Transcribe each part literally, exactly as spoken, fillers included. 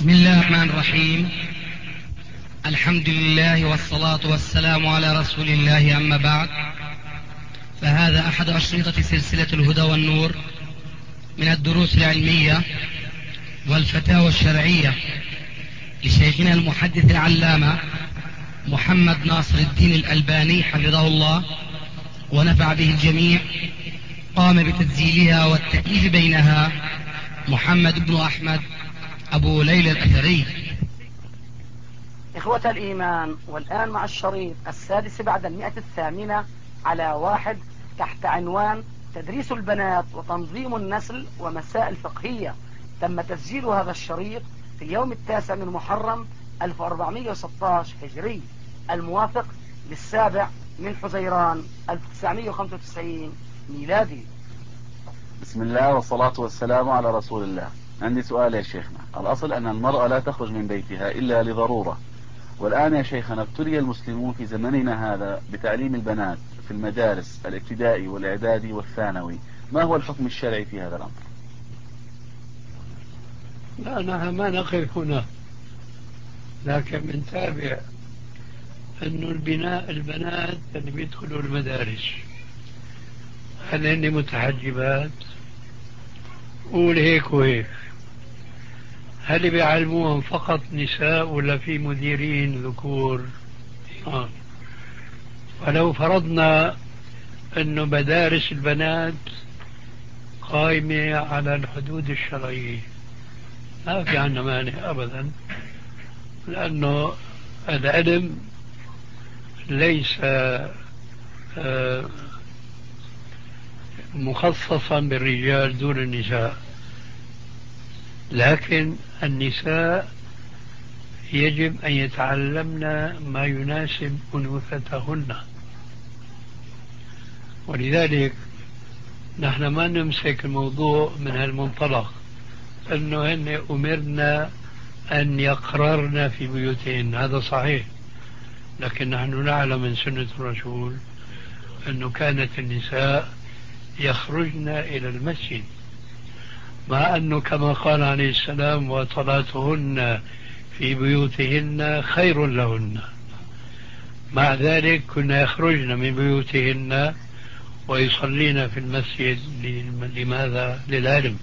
بسم الله الرحمن الرحيم. الحمد لله والصلاة والسلام على رسول الله، أما بعد، فهذا أحد أشرطة سلسلة الهدى والنور من الدروس العلمية والفتاوى الشرعية لشيخنا المحدث العلامة محمد ناصر الدين الألباني حفظه الله ونفع به الجميع. قام بتسجيلها والتأليف بينها محمد بن أحمد أبو ليلى الأثري. إخوة الإيمان، والآن مع الشريط السادس بعد المئة الثامنة على واحد تحت عنوان تدريس البنات وتنظيم النسل ومسائل فقهية. تم تسجيل هذا الشريط في اليوم التاسع من محرم ألف وأربعمئة وستة عشر هجري، الموافق للسابع من حزيران ألف وتسعمئة وخمسة وتسعين ميلادي. بسم الله والصلاة والسلام على رسول الله. عندي سؤال يا شيخنا. الأصل أن المرأة لا تخرج من بيتها إلا لضرورة، والآن يا شيخنا ابتلي المسلمون في زمننا هذا بتعليم البنات في المدارس الابتدائي والإعدادي والثانوي. ما هو الحكم الشرعي في هذا الأمر؟ لا، نحن ما نقف هنا، لكن بنتابع أنه البناء البنات اللي بيدخلوا المدارس هل هن متحجبات؟ قول هيك وهيك. هل بيعلموهم فقط نساء ولا في مديرين ذكور؟ آه. ولو فرضنا أنه مدارس البنات قائمة على الحدود الشرعية، ما في عنا مانع أبدا، لأنه العلم ليس آه مخصصا بالرجال دون النساء، لكن النساء يجب أن يتعلمن ما يناسب أنوثتهن. ولذلك نحن ما نمسك الموضوع من هالمنطلق أنه هن أمرنا أن يقررن في بيوتهن، هذا صحيح، لكن نحن نعلم من سنة الرسول أنه كانت النساء يخرجن إلى المسجد، مع أنه كما قال عليه السلام وصلاتهن في بيوتهن خير لهن. مع ذلك كنا يخرجن من بيوتهن ويصلين في المسجد. لماذا؟ للعلم،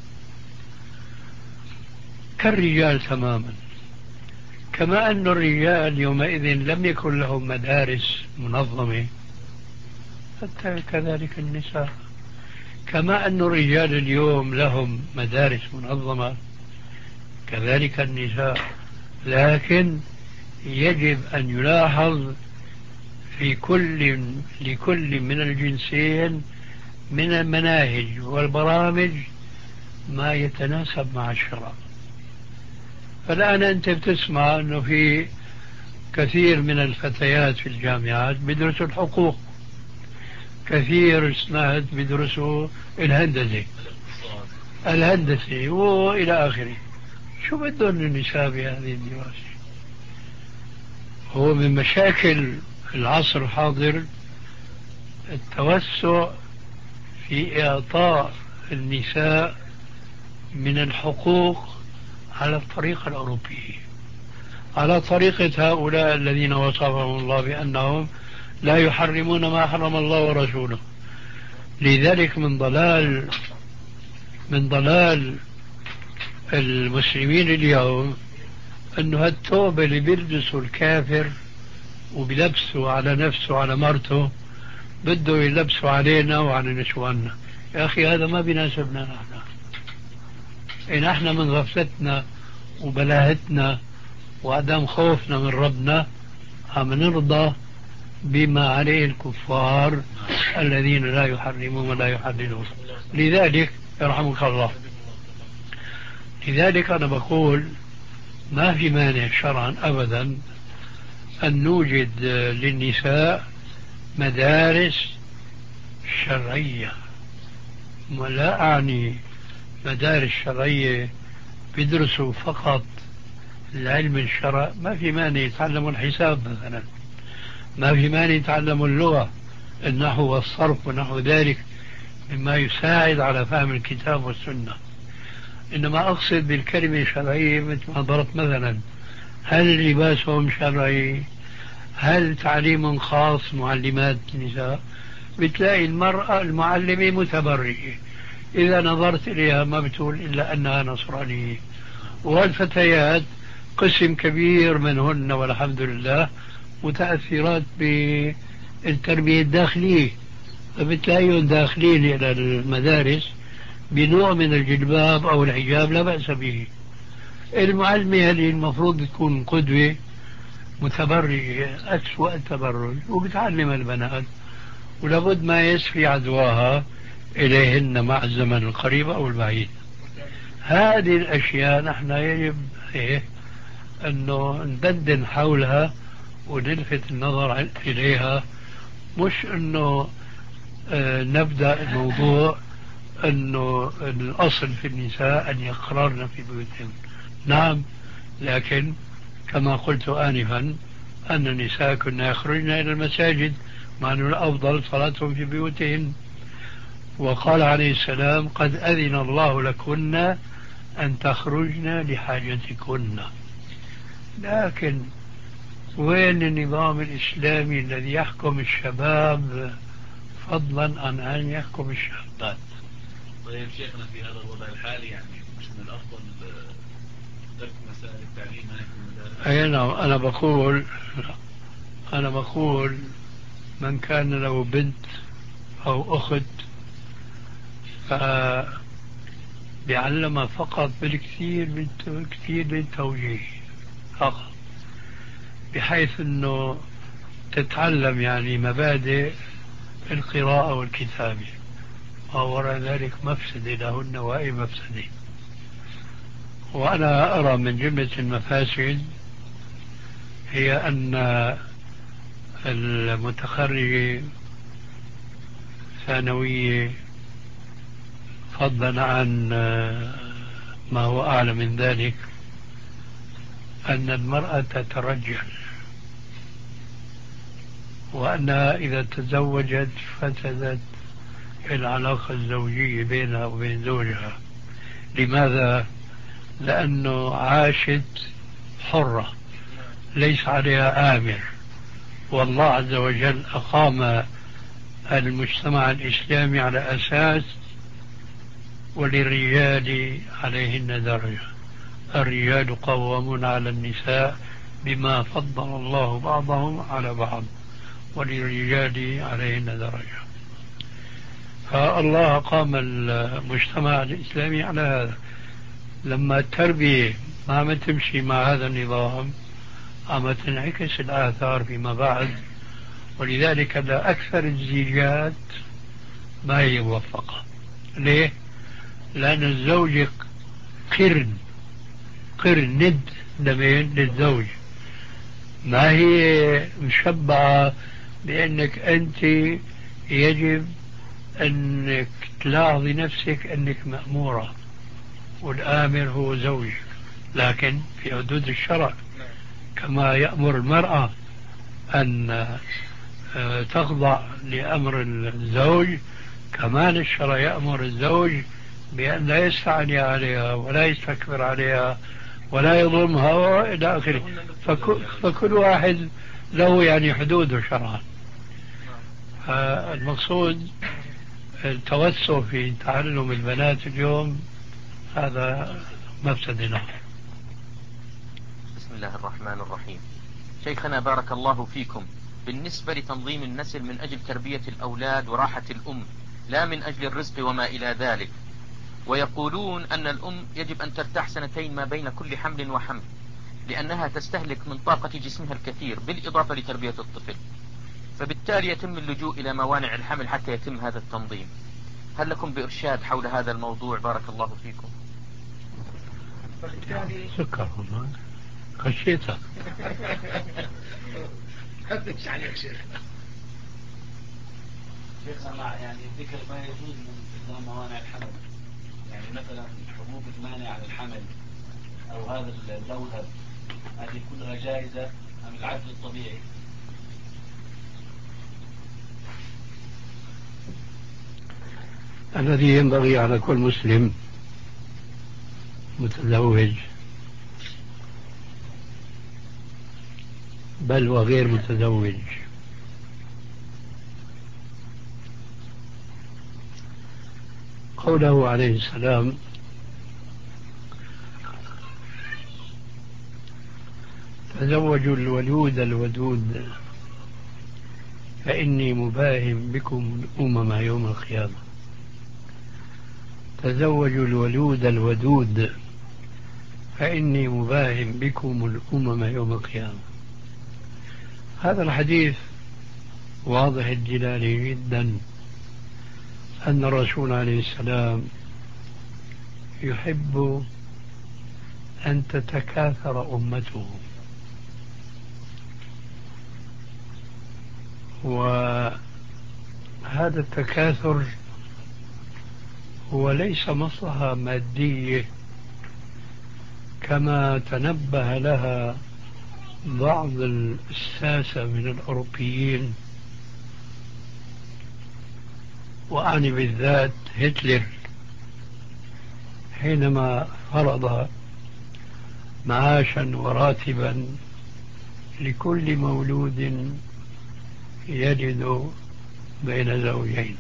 كالرجال تماما. كما أن الرجال يومئذ لم يكن لهم مدارس منظمة، حتى كذلك النساء. كما أن الرجال اليوم لهم مدارس منظمة، كذلك النساء. لكن يجب أن يلاحظ في كل لكل من الجنسين من المناهج والبرامج ما يتناسب مع الشرع. فالآن أنت بتسمع أنه في كثير من الفتيات في الجامعات بيدرسوا الحقوق، كثير سمعت بيدرسوا الهندسة الهندسة وإلى آخره. شو بدهم النساء بهذه الدراسة؟ هو من مشاكل العصر الحاضر التوسع في إعطاء النساء من الحقوق على الطريقة الأوروبية، على طريقة هؤلاء الذين وصفهم الله بأنهم لا يحرمون ما حرم الله ورسوله. لذلك من ضلال من ضلال المسلمين اليوم أنه هالتوبة اللي بيلبسوا الكافر وبيلبسوا على نفسه وعلى مرته بده يلبسوا علينا وعلى نسواننا. يا أخي هذا ما بيناسبنا. نحن إن احنا من غفلتنا وبلاهتنا وعدم خوفنا من ربنا عم نرضى بما عليه الكفار الذين لا يحرمون ولا يحللون. لذلك يرحمك الله، لذلك أنا بقول ما في مانع شرعا أبدا أن نوجد للنساء مدارس شرعية. ولا أعني مدارس شرعية بيدرسوا فقط العلم الشرع، ما في مانع يتعلموا الحساب مثلا، ما في مانع يتعلموا اللغة، النحو والصرف ونحو ذلك مما يساعد على فهم الكتاب والسنة. إنما أقصد بالكلمة الشرعية مثل ما ضربت مثلا، هل لباسهم شرعي؟ هل تعليم خاص معلمات النساء؟ بتلاقي المرأة المعلمة متبرجة، إذا نظرت إليها ما بتقول إلا أنها نصرانية. والفتيات قسم كبير منهن والحمد لله متأثرات بالتربية الداخلية، فبتلاقيهم داخلين إلى المدارس بنوع من الجلباب أو الحجاب لا بأس به. المعلمة هذه المفروض تكون قدوة، متبرجة أسوأ التبرج وبتعلم البنات، ولابد ما يسفي عدواها إليهن مع الزمن القريب أو البعيد. هذه الأشياء نحن يجب إيه أنه ندندن حولها ونلفت النظر إليها، مش أنه آه نبدأ الموضوع أنه الأصل في النساء أن يقررن في بيوتهن. نعم، لكن كما قلت آنفا أن النساء كنا يخرجن إلى المساجد، مع أن الأفضل صلاتهم في بيوتهن. وقال عليه السلام: قد أذن الله لكن أن تخرجن لحاجتكن. لكن وين النظام الإسلامي الذي يحكم الشباب فضلا عن أن يحكم الشابات؟ طيب شيخنا، في هذا الوضع الحالي يعني مش من الأفضل ترك مسائل التعليم هناك في المدارس؟ أي نعم، أنا بقول أنا بقول من كان له بنت أو أخت فبيعلمها فقط بالكثير بالكثير بالتوجيه فقط، بحيث أنه تتعلم يعني مبادئ القراءة والكتابة، ووراء ذلك مفسدة لهن وأي مفسدة. وأنا أرى من جملة المفاسد هي أن المتخرجة ثانوية، فضلا عن ما هو أعلى من ذلك، أن المرأة تترجل، وأنها إذا تزوجت فسدت العلاقة الزوجية بينها وبين زوجها. لماذا؟ لأنه عاشت حرة ليس عليها آمر، والله عز وجل أقام المجتمع الإسلامي على أساس وللرجال عليهن درجة، الرجال قوامون على النساء بما فضل الله بعضهم على بعض، وللرجال عليهن درجة. فالله قام المجتمع الإسلامي على هذا. لما التربية ما عم تمشي مع هذا النظام عم تنعكس الآثار فيما بعد، ولذلك أكثر الزيجات ما هي موفقة. ليه؟ لأن الزوج قرن قرن ند لمين؟ للزوج. ما هي مشبعة بأنك أنت يجب أنك تلاحظي نفسك أنك مأمورة والآمر هو زوجك، لكن في حدود الشرع، كما يأمر المرأة أن تخضع لأمر الزوج، كمان الشرع يأمر الزوج بأن لا يستعلي عليها ولا يستكبر عليها ولا يظلمها وإلى آخره. فكل, فكل واحد له يعني حدوده شرعا. المقصود التوسع في تعلم البنات اليوم هذا مفسدنا. بسم الله الرحمن الرحيم. شيخنا بارك الله فيكم، بالنسبة لتنظيم النسل من أجل تربية الأولاد وراحة الأم لا من أجل الرزق وما إلى ذلك، ويقولون أن الأم يجب أن ترتاح سنتين ما بين كل حمل وحمل لأنها تستهلك من طاقة جسمها الكثير بالإضافة لتربية الطفل، فبالتالي يتم اللجوء إلى موانع الحمل حتى يتم هذا التنظيم. هل لكم بإرشاد حول هذا الموضوع؟ بارك الله فيكم. سكر والله خشيتك. مش عليك شيخنا. شيخنا مع يعني ذكر ما يجوز من استخدام موانع الحمل، يعني مثلا حبوب المانع عن الحمل او هذا اللوثب، هذه كلها جائزة ام العدل الطبيعي؟ الذي ينبغي على كل مسلم متزوج بل وغير متزوج. قوله عليه السلام: تزوجوا الولود الودود فإني مباهم بكم الأمم يوم القيامة. تزوجوا الولود الودود فإني مباهم بكم الأمم يوم القيامة. هذا الحديث واضح الدلالة جدا أن الرسول عليه السلام يحب أن تتكاثر أمته، وهذا التكاثر هو ليس مصلحة مادية كما تنبه لها بعض الساسة من الأوروبيين، وأعني بالذات هتلر حينما فرض معاشا وراتبا لكل مولود يجد بين زوجين،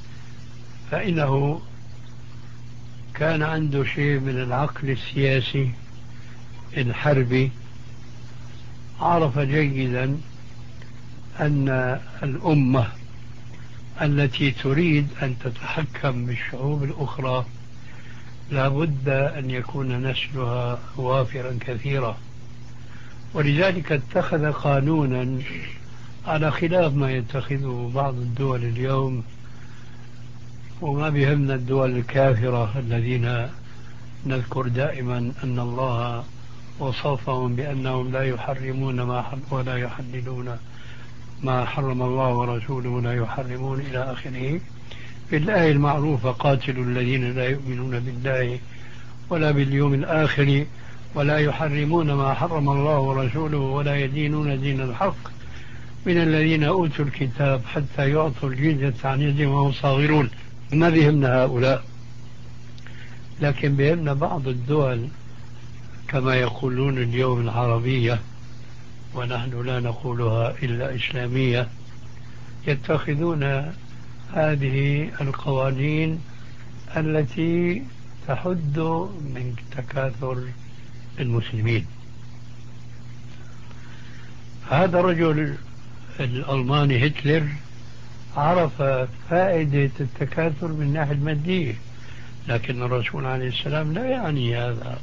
فإنه كان عنده شيء من العقل السياسي الحربي، عرف جيدا أن الأمة التي تريد أن تتحكم بالشعوب الأخرى لا بد أن يكون نسلها وافرا كثيرا، ولذلك اتخذ قانونا على خلاف ما يتخذه بعض الدول اليوم. وما بهمنا الدول الكافرة الذين نذكر دائما أن الله وصفهم بأنهم لا يحرمون ما حرم ولا يحللون ما حرم الله ورسوله ولا يحرمون إلى آخره. في الآية المعروفة: قاتلوا الذين لا يؤمنون بالله ولا باليوم الآخر ولا يحرمون ما حرم الله ورسوله ولا يدينون دين الحق من الذين أوتوا الكتاب حتى يعطوا الجزية عن يد وهم صاغرون. ما بهمنا هؤلاء، لكن بهمنا بعض الدول كما يقولون اليوم العربية، ونحن لا نقولها إلا إسلامية، يتخذون هذه القوانين التي تحد من تكاثر المسلمين. هذا الرجل الألماني هتلر عرف فائدة التكاثر من الناحية المادية، لكن الرسول عليه السلام لا يعني هذا،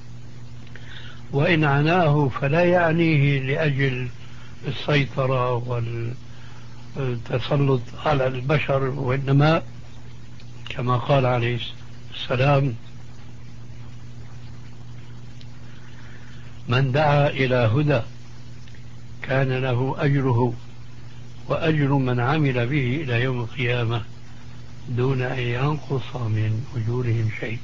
وإن عناه فلا يعنيه لأجل السيطرة والتسلط على البشر، وإنما كما قال عليه السلام: من دعا إلى هدى كان له أجره وأجر من عمل به إلى يوم القيامة دون أن ينقص من أجورهم شيء.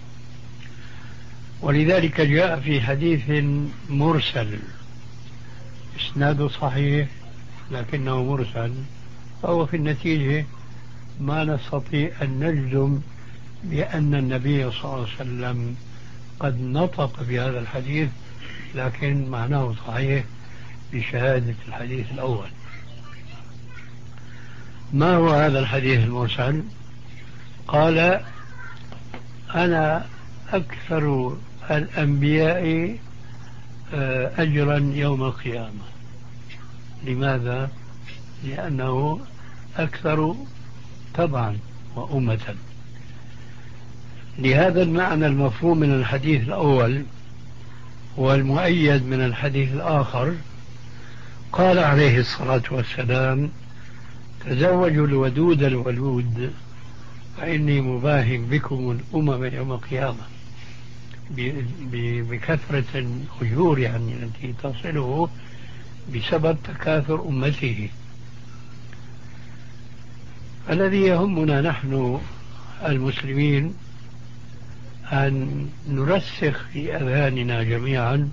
ولذلك جاء في حديث مرسل إسناده صحيح لكنه مرسل، فهو في النتيجة ما نستطيع أن نجزم بأن النبي صلى الله عليه وسلم قد نطق بهذا الحديث، لكن معناه صحيح بشهادة الحديث الأول. ما هو هذا الحديث المرسل؟ قال: أنا أكثر الأنبياء أجرا يوم القيامة. لماذا؟ لأنه أكثر تبعا وأمة. لهذا المعنى المفهوم من الحديث الأول والمؤيد من الحديث الآخر قال عليه الصلاة والسلام: تزوجوا الودود الولود فإني مباهم بكم الأمم يوم القيامة، بكثرة الأجور يعني التي تصله بسبب تكاثر أمته. الذي يهمنا نحن المسلمين أن نرسخ في أذهاننا جميعا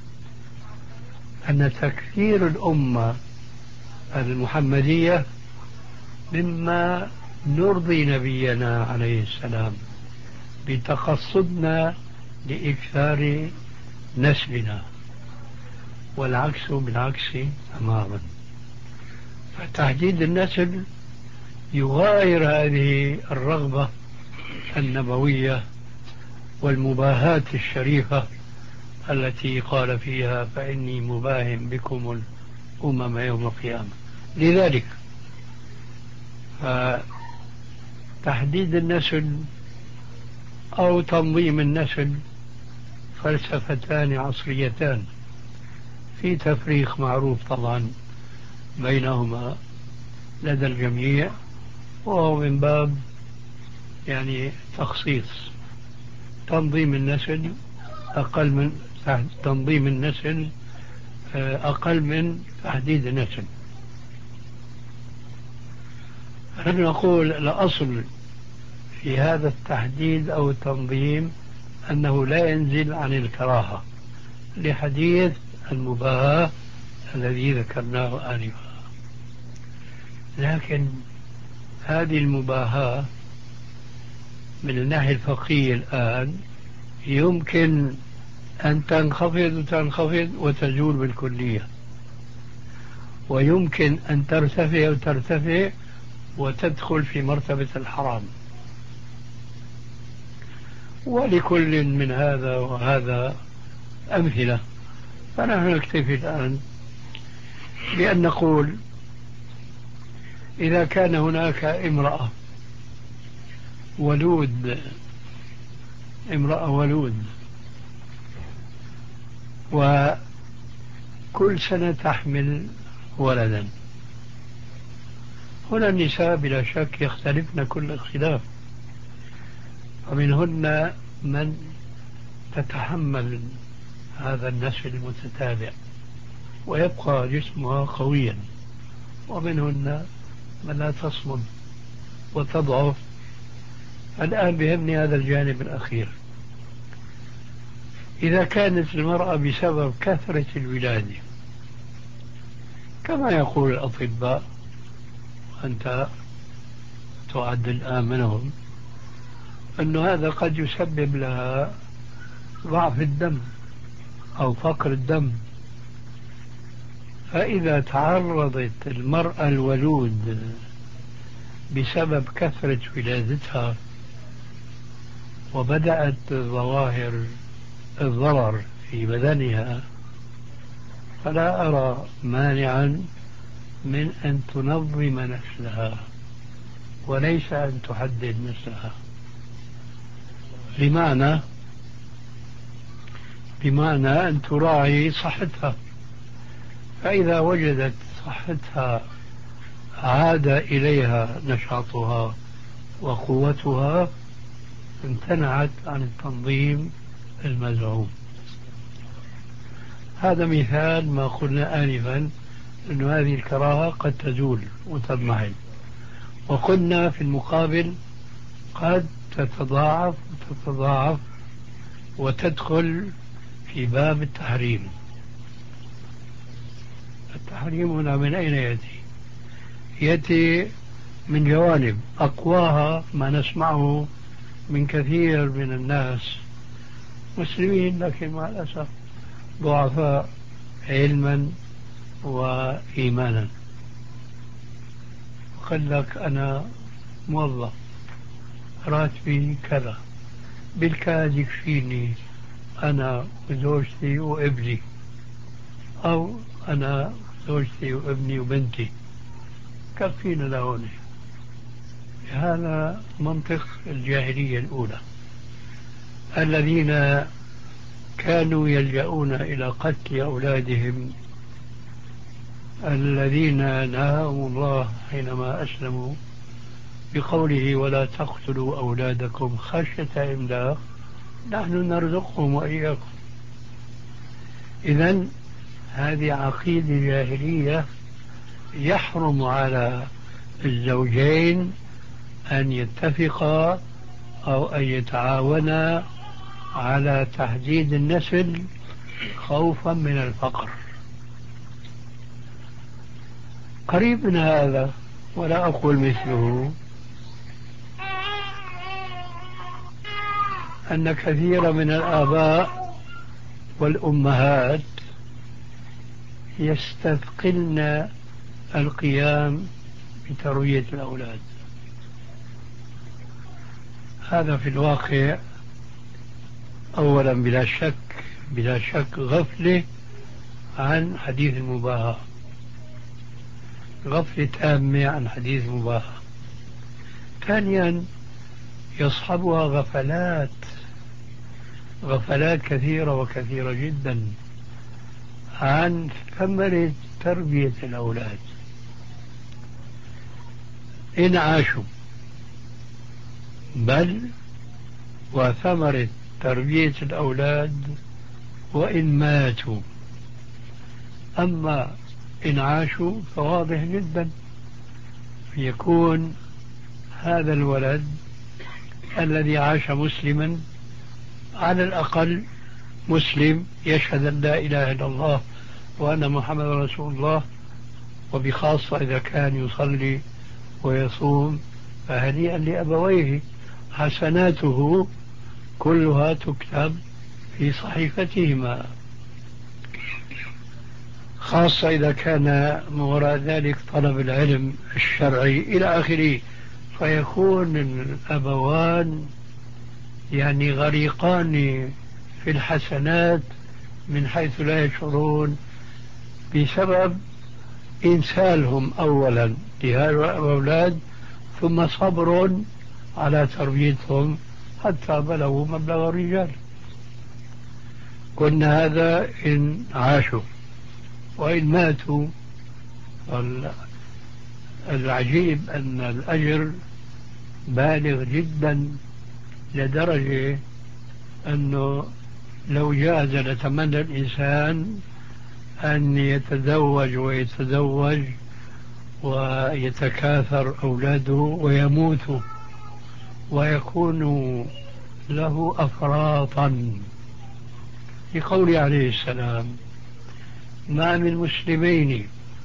أن تكثير الأمة المحمدية مما نرضي نبينا عليه السلام بتقصدنا لإكثار نسلنا، والعكس بالعكس تماما. فتحديد النسل يغاير هذه الرغبة النبوية والمباهاة الشريفة التي قال فيها فإني مباهم بكم الأمم يوم القيامة. لذلك تحديد النسل أو تنظيم النسل فلسفتان عصريتان في تفريق معروف طبعا بينهما لدى الجميع، وهو من باب يعني تخصيص. تنظيم النسل أقل من تنظيم النسل أقل من تحديد النسل. نحن نقول الأصل في هذا التحديد أو التنظيم أنه لا ينزل عن الكراهة لحديث المباهاة الذي ذكرناه آنفا. لكن هذه المباهاة من الناحية الفقهية الآن يمكن أن تنخفض وتنخفض وتزول بالكلية، ويمكن أن ترتفع وترتفع وتدخل في مرتبة الحرام. ولكل من هذا وهذا أمثلة. فنحن نكتفي الآن بأن نقول إذا كان هناك امرأة ولود امرأة ولود وكل سنة تحمل ولدا، هنا النساء بلا شك يختلفن كل اختلاف، ومنهن من تتحمل هذا النسل المتتابع ويبقى جسمها قويا، ومنهن من لا تصمد وتضعف. الآن بهمني هذا الجانب الأخير. إذا كانت المرأة بسبب كثرة الولادة كما يقول الأطباء، أنت تعد الآن منهم، أن هذا قد يسبب لها ضعف الدم أو فقر الدم، فإذا تعرضت المرأة الولود بسبب كثرة ولادتها وبدأت ظواهر الضرر في بدنها، فلا أرى مانعا من أن تنظم نسلها وليس أن تحدد نسلها. بمعنى بمعنى أن تراعي صحتها، فإذا وجدت صحتها عاد إليها نشاطها وقوتها امتنعت عن التنظيم المزعوم. هذا مثال ما قلنا آنفا أن هذه الكراهة قد تزول وتضمحل، وقلنا في المقابل قد تتضاعف وتتضاعف وتدخل في باب التحريم. التحريم هنا من أين يأتي؟ يأتي من جوانب أقواها ما نسمعه من كثير من الناس مسلمين لكن مع الأسف ضعفاء علما وإيمانا، وقال لك أنا موظف راتبي كذا بالكاد يكفيني أنا وزوجتي وابني، أو أنا زوجتي وابني وبنتي كفينا لهون. هذا منطق الجاهلية الأولى الذين كانوا يلجؤون إلى قتل أولادهم الذين نهاهم الله حينما أسلموا بقوله ولا تقتلوا أولادكم خشية إملاق نحن نرزقهم وإياكم. إذن هذه عقيدة جاهلية يحرم على الزوجين أن يتفقا أو أن يتعاونا على تحديد النسل خوفا من الفقر. قريب من هذا ولا أقول مثله أن كثير من الآباء والأمهات يستثقلن القيام بتربية الأولاد. هذا في الواقع أولا بلا شك بلا شك غفلة عن حديث المباهاة، غفلة تامة عن حديث المباهاة. ثانيا يصحبها غفلات غفلات كثيرة وكثيرة جدا عن ثمرة تربية الأولاد إن عاشوا، بل وثمرة تربية الأولاد وإن ماتوا. أما إن عاشوا فواضح جدا يكون هذا الولد الذي عاش مسلما، على الأقل مسلم يشهد أن لا إله إلا الله وأن محمد رسول الله، وبخاصة إذا كان يصلي ويصوم فهنيئا لأبويه، حسناته كلها تكتب في صحيفتهما، خاصة إذا كان من وراء ذلك طلب العلم الشرعي إلى آخره، فيكون الأبوان يعني غريقان في الحسنات من حيث لا يشعرون، بسبب إنسالهم أولا لهؤلاء الأولاد، ثم صبر على تربيتهم حتى بلغوا مبلغ الرجال. قلنا هذا إن عاشوا، وإن ماتوا العجيب أن الأجر بالغ جدا، لدرجة أنه لو جاز لتمنى الإنسان أن يتزوج ويتزوج ويتكاثر أولاده ويموتوا ويكون له أفراطا، لقول عليه السلام: ما من مسلمين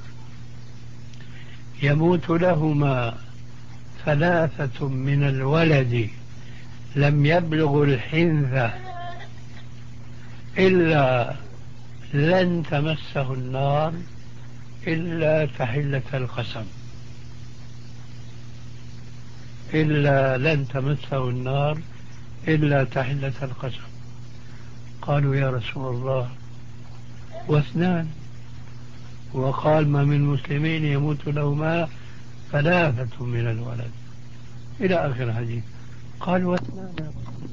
يموت لهما ثلاثة من الولد لم يبلغ الحنثة إلا لن تمسه النار إلا تحلة القسم، إلا لن تمسه النار إلا تحلة القسم. قالوا: يا رسول الله، واثنان؟ وقال: ما من مسلمين يموت لهما ثلاثة من الولد، إلى آخر الحديث. قال: واثنان؟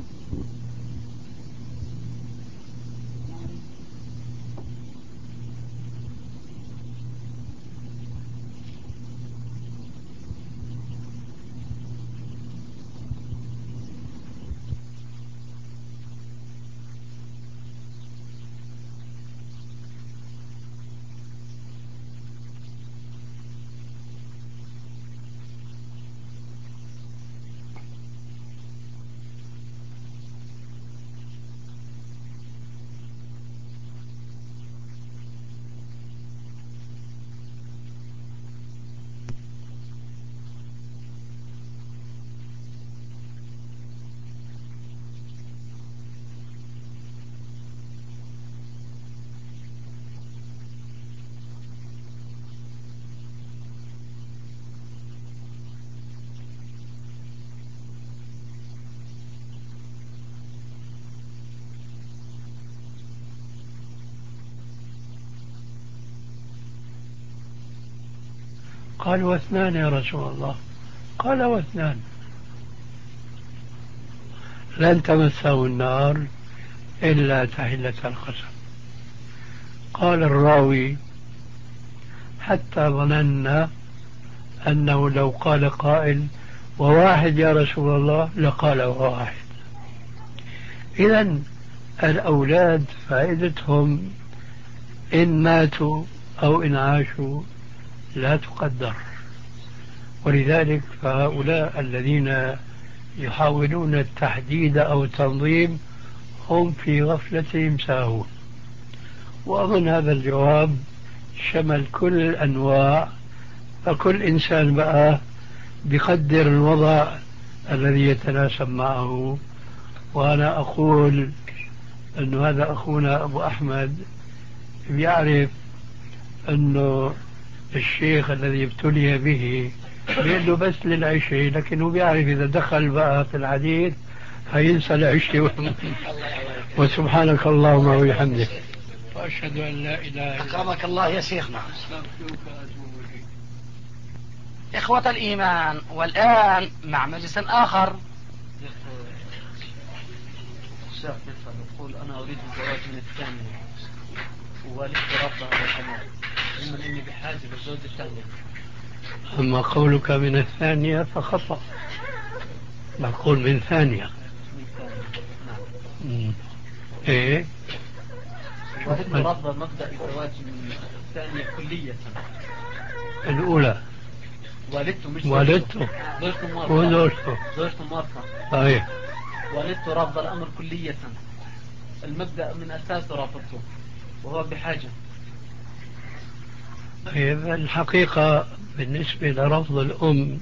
قال: واثنان يا رسول الله؟ قال: واثنان لن تمسه النار إلا تحلة القسم. قال الراوي: حتى ظننا أنه لو قال قائل: وواحد يا رسول الله؟ لقال: وواحد. إذن الأولاد فائدتهم إن ماتوا أو إن عاشوا لا تقدر، ولذلك فهؤلاء الذين يحاولون التحديد أو التنظيم هم في غفلتهم ساهون. وأظن هذا الجواب شمل كل الأنواع، فكل إنسان بقى بقدر الوضع الذي يتناسب معه وأنا أقول أن هذا أخونا أبو أحمد بيعرف أنه الشيخ الذي ابتلي به بيده بس للعشاء، لكنه بيعرف إذا دخل بقى في الحديث هينسى العشاء. وسبحانك اللهم وبحمدك وأشهد أن لا إله إلا أنت أكرمك الله يا شيخنا. إخوة الإيمان، والآن مع مجلس آخر. الشيخ يقول أنا أريد الزواج من الثانية ووالدتي رافضة هذا الأمر، ثم إني بحاجة للزوج الثانية. أما قولك من الثانية فخطأ، بقول من ثانية. من ثانية نعم. مم. إيه والدتي رافضة مبدأ الزواج من الثانية كلية. الأولى والدته مش والدته زوجته مرة وزوجته زوجته مرة صحيح. والدته رافضة الأمر كلية، المبدأ من أساسه رافضته وهو بحاجة. طيب الحقيقة بالنسبة لرفض الأم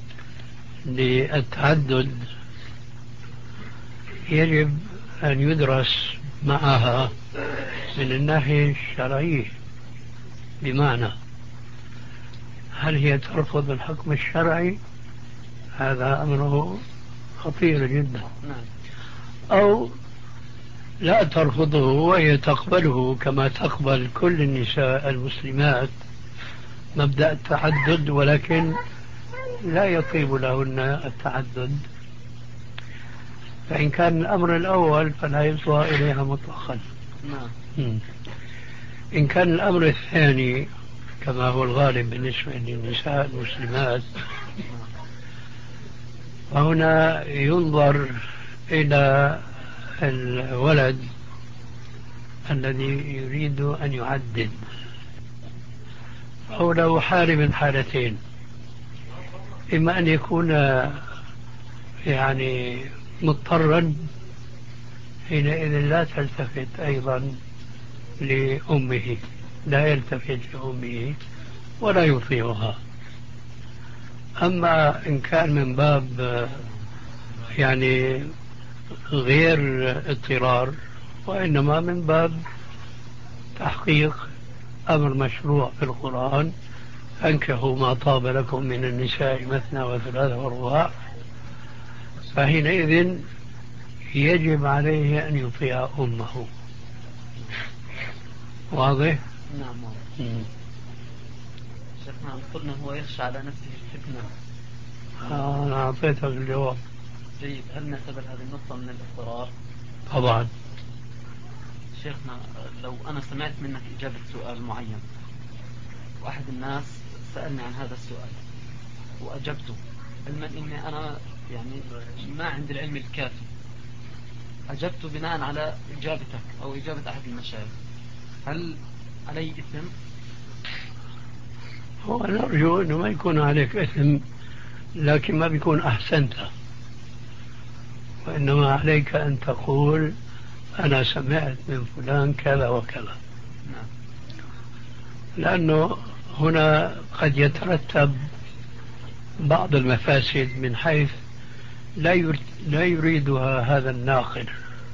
للتعدد يجب أن يدرس معها من الناحية الشرعية، بمعنى هل هي ترفض الحكم الشرعي؟ هذا أمره خطير جدا. أو لا ترفضه وهي تقبله كما تقبل كل النساء المسلمات مبدأ التعدد، ولكن لا يطيب لهن التعدد. فإن كان الأمر الأول فلا يصغى إليها مطلقا. نعم. إن كان الأمر الثاني كما هو الغالب بالنسبة للنساء المسلمات، فهنا ينظر إلى الولد الذي يريد أن يعدد، فهو له حال من حالتين: إما أن يكون يعني مضطرا، حينئذ لا تلتفت أيضا لأمه، لا يلتفت لأمه ولا يطيعها. أما إن كان من باب يعني غير اضطرار، وإنما من باب تحقيق أمر مشروع في القرآن: أنكحوا ما طاب لكم من النساء مثنى وثلاث ورباع، فحينئذ يجب عليه أن يطيع أمه. واضح؟ نعم. شيخنا قلنا هو يخشى على نفسه الفتنة. آه أنا أعطيتك الجواب. جيد. هل نعتبر هذه النقطة من الاضطرار؟ طبعا. شيخنا لو أنا سمعت منك إجابة سؤال معين وأحد الناس سألني عن هذا السؤال وأجبته، علما إني أنا يعني ما عندي العلم الكافي، أجبت بناء على إجابتك أو إجابة أحد المشايخ، هل علي إثم؟ هو نرجو أنه ما يكون عليك إثم، لكن ما بيكون أحسنت، وإنما عليك أن تقول أنا سمعت من فلان كذا وكذا. لأنه هنا قد يترتب بعض المفاسد من حيث لا لا يريدها هذا الناقل.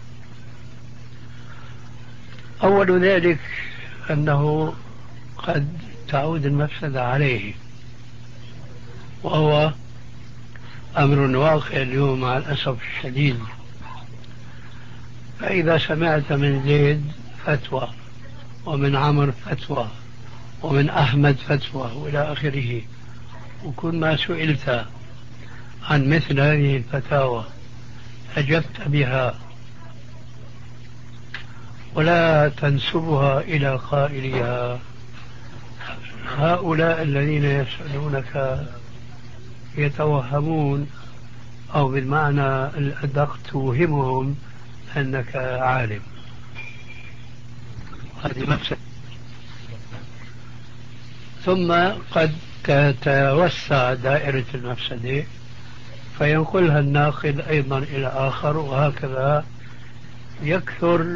أول ذلك أنه قد تعود المفسدة عليه، وهو أمر واقع اليوم مع الأسف الشديد. فإذا سمعت من زيد فتوى، ومن عمر فتوى، ومن أحمد فتوى وإلى آخره، وكل ما سئلت عن مثل هذه الفتاوى أجبت بها ولا تنسبها إلى قائلها، هؤلاء الذين يسألونك يتوهمون، أو بالمعنى الأدق توهمهم أنك عالم. هذه مفسدة. ثم قد تتوسع دائرة المفسدة فينقلها الناقل أيضا إلى آخر، وهكذا يكثر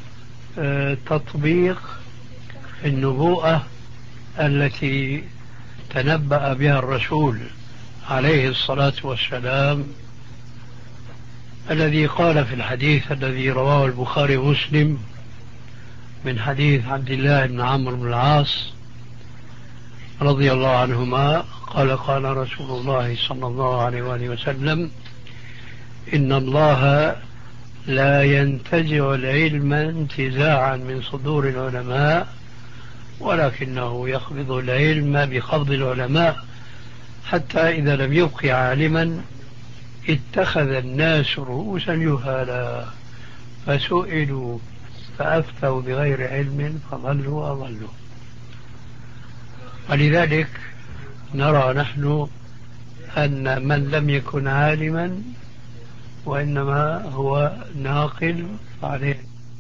تطبيق النبوءة التي تنبأ بها الرسول عليه الصلاة والسلام الذي قال في الحديث الذي رواه البخاري ومسلم من حديث عبد الله بن عمرو بن العاص رضي الله عنهما قال قال رسول الله صلى الله عليه وآله وسلم: إن الله لا ينتزع العلم انتزاعا من صدور العلماء، ولكنه يقبض العلم بقبض العلماء، حتى إذا لم يبق عالما اتخذ الناس رؤوسا جهالا فسئلوا فأفتوا بغير علم فضلوا وأضلوا. ولذلك نرى نحن أن من لم يكن عالما وإنما هو ناقل عليه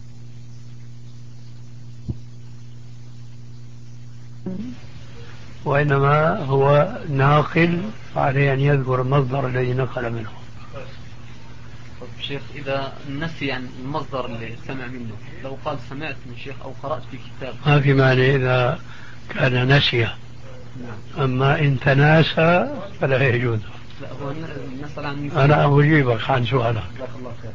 وإنما هو ناقل عليه أن يذكر المصدر الذي نقل منه. طيب شيخ، إذا نسي عن المصدر اللي سمع منه، لو قال سمعت من شيخ أو قرأت في كتاب، ما في معنى إذا كان نسي. نعم. أما إن تناسى فلا يجوز. لا، هو نسأل عن أنا أجيبك عن سؤالك. جزاك الله خير.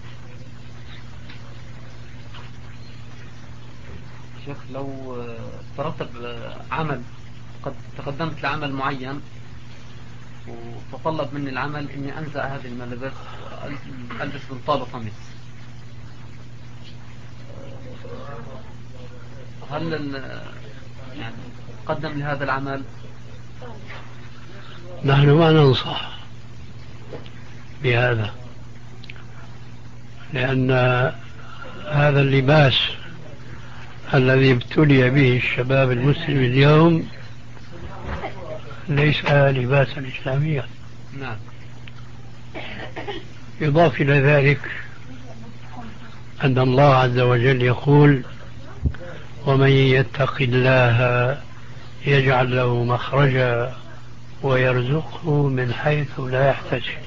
شيخ، لو ترتب عمل، قد تقدمت لعمل معين وتطلب مني العمل اني انزع هذه الملابس والبس بنطال وقميص، هل يعني قدم لهذا العمل؟ نحن ما ننصح بهذا، لأن هذا اللباس الذي ابتلي به الشباب المسلم اليوم ليس لباسا إسلاميا. نعم. يضاف إلى ذلك أن الله عز وجل يقول: ومن يتق الله يجعل له مخرجا ويرزقه من حيث لا يحتسب.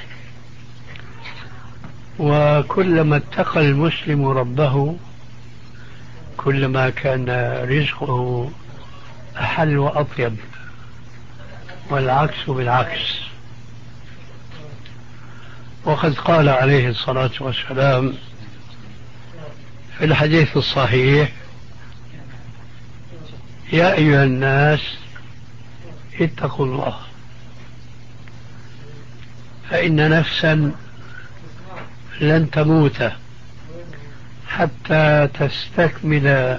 وكلما اتقى المسلم ربه كلما كان رزقه أحل وأطيب، والعكس بالعكس. وقد قال عليه الصلاة والسلام في الحديث الصحيح: يا أيها الناس اتقوا الله، فإن نفسا لن تموت حتى تستكمل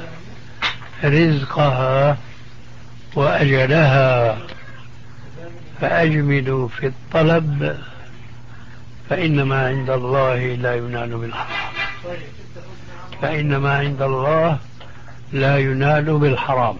رزقها وأجلها، فأجملوا في الطلب فإنما عند الله لا ينال بالحرام فإنما عند الله لا ينال بالحرام.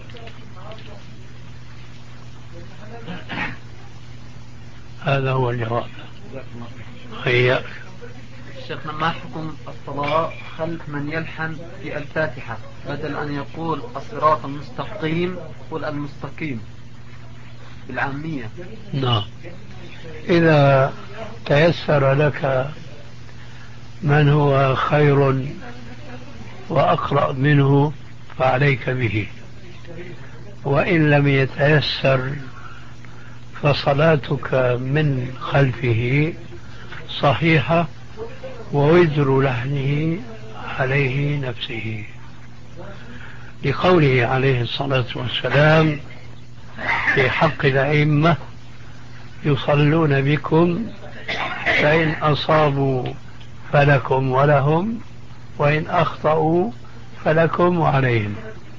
هذا هو الجواب. هيا شيخنا، ما حكم الصلاة خلف من يلحن في الفاتحة بدل أن يقول الصراط المستقيم يقول المستقيم بالعامية؟ نعم. إذا تيسر لك من هو خير وأقرأ منه فعليك به، وإن لم يتيسر فصلاتك من خلفه صحيحة ووزر لحنه عليه نفسه، لقوله عليه الصلاة والسلام في حق الأئمة: يصلون بكم فإن أصابوا فلكم ولهم وإن أخطأوا فلكم وعليهم.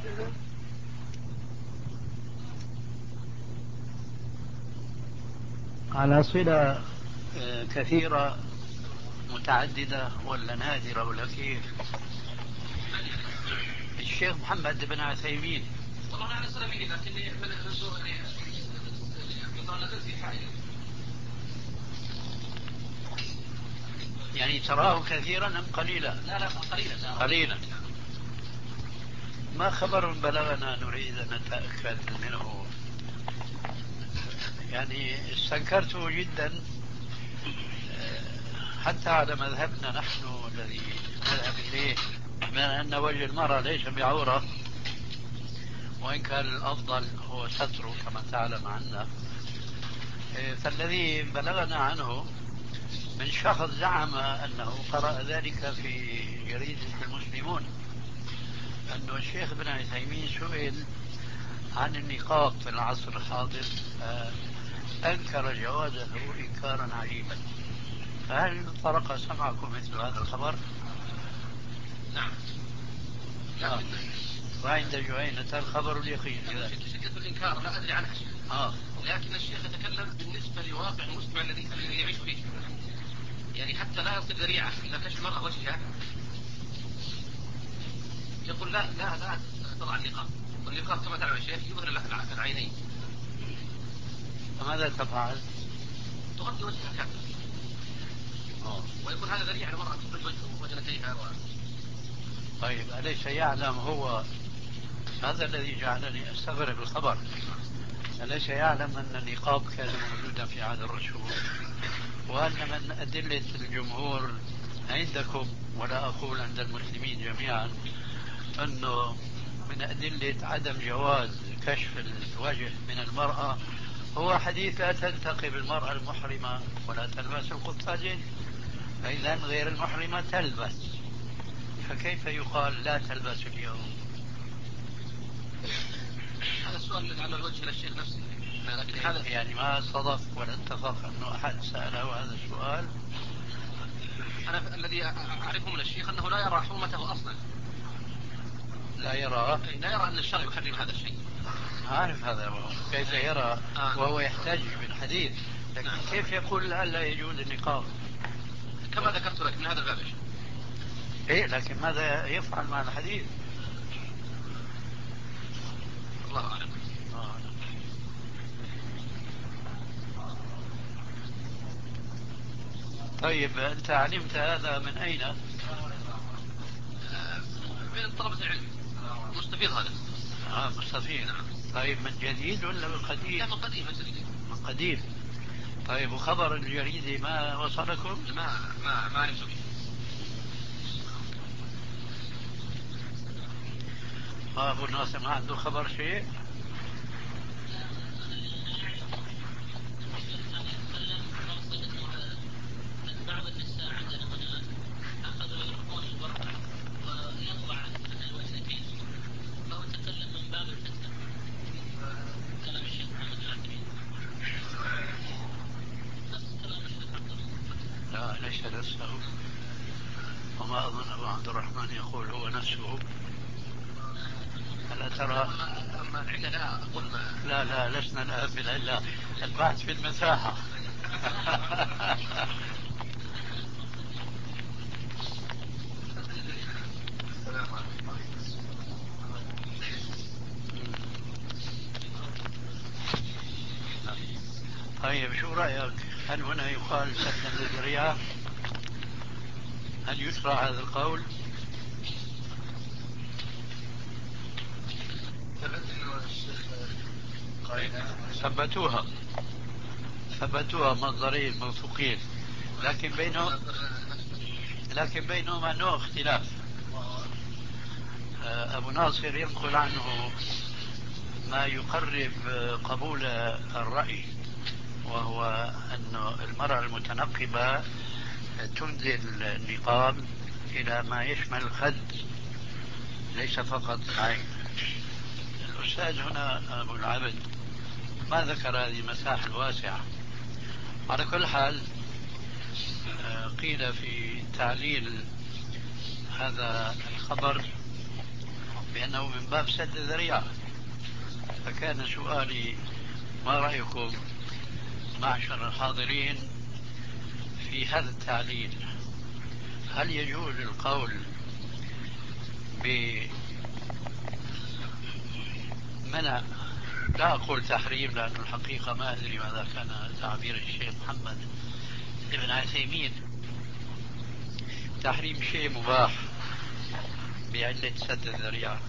على صلة كثيرة متعددة ولا نادرة ولا كيف؟ الشيخ محمد بن عثيمين طبعا على صلة به، لكن من الرسول يعني تراه كثيرا أم قليلا؟ لا لا قليلا قليلا. ما خبر بلغنا نريد أن نتأكد منه، يعني استنكرته جدا حتى على مذهبنا نحن الذي نذهب إليه من أن وجه المرأة ليس بعورة، وإن كان الأفضل هو ستره كما تعلم عنا. فالذي بلغنا عنه من شخص زعم أنه قرأ ذلك في جريدة المسلمون، أنه الشيخ ابن عثيمين سئل عن النقاب في العصر الحاضر أنكر جوازه إنكارا عجيبا. فهل طرق سمعكم مثل هذا الخبر؟ نعم. آه. وعند جهينة الخبر اليقين. شدة الإنكار لا أدري عنها شيء. آه. لكن الشيخ يتكلم بالنسبة لواقع المجتمع الذي الذي يعيش فيه، يعني حتى لا يصير ذريعة إلى كشف المرأة وجهها. يقول لا لا لا تضع النقاب، والنقاب كما تعلم يا شيخ يظهر العينين. فماذا تفعل؟ تغطي وجهها كاملا. آه. ويكون هذا ذريعة للمرأة تخرج وجنتيها و... طيب أليس يعلم هو، هذا الذي جعلني أستغرب الخبر، أليس يعلم أن النقاب كان موجودا في عهد الرسول، وأن من أدلة الجمهور عندكم ولا أقول عند المسلمين جميعا أنه من أدلة عدم جواز كشف الوجه من المرأة هو حديث لا تنتقب المرأة المحرمة ولا تلبس القفازين، فإذا غير المحرمة تلبس، فكيف يقال لا تلبس اليوم؟ هذا السؤال لعل الوجه للشيخ نفسه، لكن هذا يعني ما صدف ولا اتفق أنه أحد سأله هذا السؤال. أنا الذي أعرفه من الشيخ أنه لا يرى حرمته أصلا. لا يرى لا يرى أن الشرع يحرم هذا الشيء. عارف هذا وهو. كيف يرى آه. وهو يحتاج بالحديث، لكن نعم. كيف يقول لا يجوز النقاب كما ذكرت لك من هذا الباب؟ إيه، لكن ماذا يفعل مع الحديث؟ الله أعلم. آه. طيب أنت علمت هذا من أين؟ من طلبة العلم. مستفيض هذا. آه مستفيض. نعم. طيب من جديد ولا من قديم؟ لا من قديم. من قديم. من قديم. طيب وخبر الجريدة ما وصلكم؟ ما ما ما علمت به. آه أبو الناصر ما عنده خبر شيء؟ بعض النساء عندنا هنا أخذوا يرقون البرقع ويضع على الوجنتين، فهو تكلم من باب الفتنة كلام الشيخ محمد العثيمين. نفس كلام الشيخ عبد الله. لا ليس نفسه، وما أظن أبو عبد الرحمن يقول هو نفسه. ألا ترى؟ عندنا أقول ما... لا لا لسنا الآن في العلة، البحث في المساحة. طيب شو رأيك؟ هل هنا يقال سدا للذريعة؟ هل يشرع هذا القول؟ ثبتوها ثبتوها مصدرين موثوقين، لكن بينهم لكن بينهما نوع اختلاف. أبو ناصر ينقل عنه ما يقرب قبول الرأي، وهو أن المرأة المتنقبة تنزل النقاب إلى ما يشمل الخد ليس فقط العين. الأستاذ هنا أبو العبد ما ذكر هذه المساحة الواسعة. على كل حال قيل في تعليل هذا الخبر بأنه من باب سد الذريعة، فكان سؤالي ما رأيكم معشر الحاضرين في هذا التعليل؟ هل يجوز القول بمنع، لا أقول تحريم لأن الحقيقة ما أدري ماذا كان تعبير الشيخ محمد ابن عثيمين، تحريم شيء مباح بعلة سد الذريعة،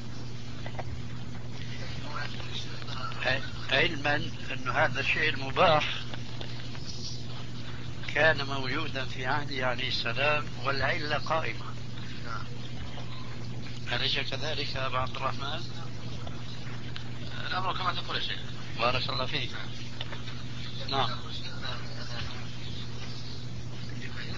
علما أن هذا الشيء المباح كان موجودا في عهده عليه السلام والعلة قائمة. أليس كذلك يا أبا عبد الرحمن؟ الأمر كما تقول يا شيخ. بارك الله فيك. نعم.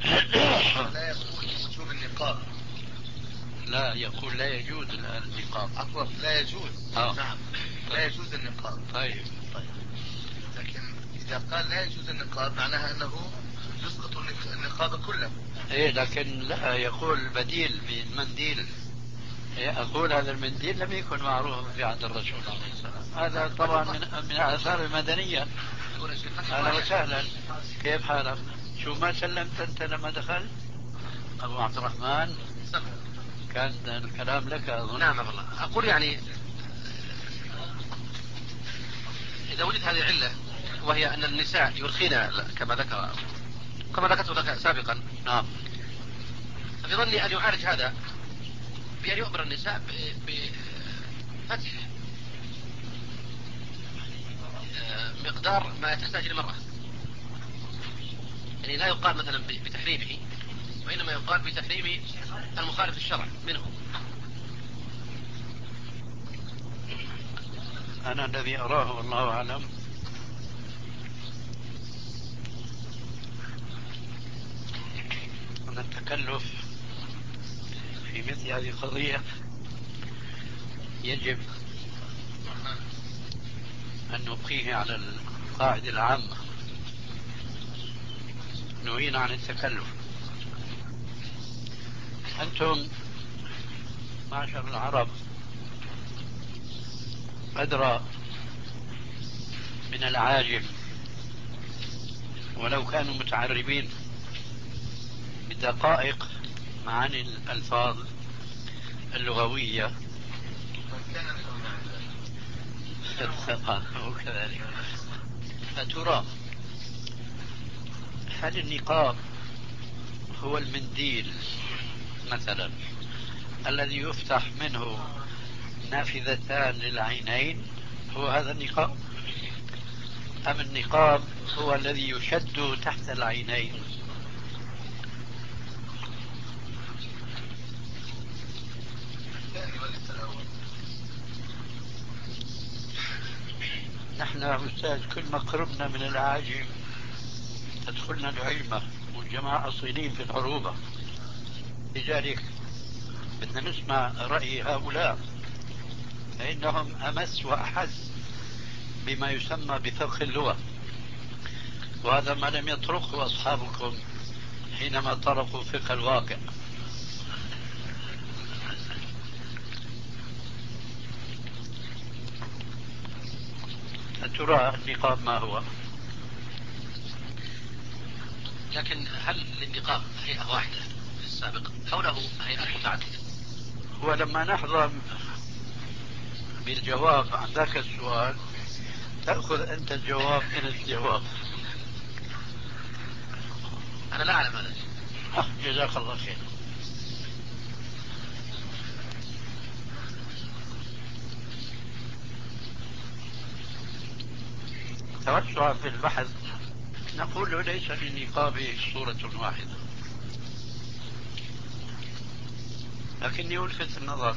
لا يقول وجوب النقاب. لا يقول لا يجوز الآن النقاب. عفوا لا يجوز. آه. نعم لا يجوز النقاب. طيب طيب لكن إذا قال لا يجوز النقاب معناها أنه يسقط النقاب كله. إيه لكن لا يقول بديل بالمنديل. إيه أقول هذا المنديل لم يكن معروفا في عهد الرسول عليه السلام. هذا طبعا من من آثار المدنية. أهلا وسهلا، كيف حالك؟ شو ما سلمت أنت لما دخلت؟ أبو عبد الرحمن كان الكلام لك أظن. نعم والله. أقول يعني إذا وجد هذه العلة وهي أن النساء يرخين كما ذكر كما ذكرت سابقا. نعم. في ظني أن يعالج هذا بأن يؤمر النساء بفتح مقدار ما تحتاج المرأة. يعني لا يقال مثلا بتحريمه، وإنما يقال بتحريم المخالف الشرع منه. أنا الذي أراه والله أعلم أن التكلف في مثل هذه القضية يجب أن نبقيه على القاعدة العامة، نهينا عن التكلف. أنتم معشر العرب أدرى من العاجم ولو كانوا متعربين بدقائق معاني الألفاظ اللغوية وكذلك. فترى هل النقاب هو المنديل مثلا الذي يفتح منه نافذتان للعينين، هو هذا النقاب؟ أم النقاب هو الذي يشد تحت العينين؟ نحن أستاذ كل ما قربنا من العاجم تدخلنا العلمة، والجماعة أصيلين في العروبة، لذلك بدنا نسمع رأي هؤلاء فإنهم أمس وأحس بما يسمى بفقه اللغة، وهذا ما لم يطرقه أصحابكم حينما طرقوا فقه الواقع. ترى النقاب ما هو؟ لكن هل للنقاب هيئة واحدة في السابق حوله هيئات متعددة؟ ولما نحظى بالجواب عن ذاك السؤال تأخذ أنت الجواب من الجواب. أنا لا أعلم هذا. آه جزاك الله خير. توسع في البحث نقول ليس للنقاب صورة واحدة، لكني ألفت النظر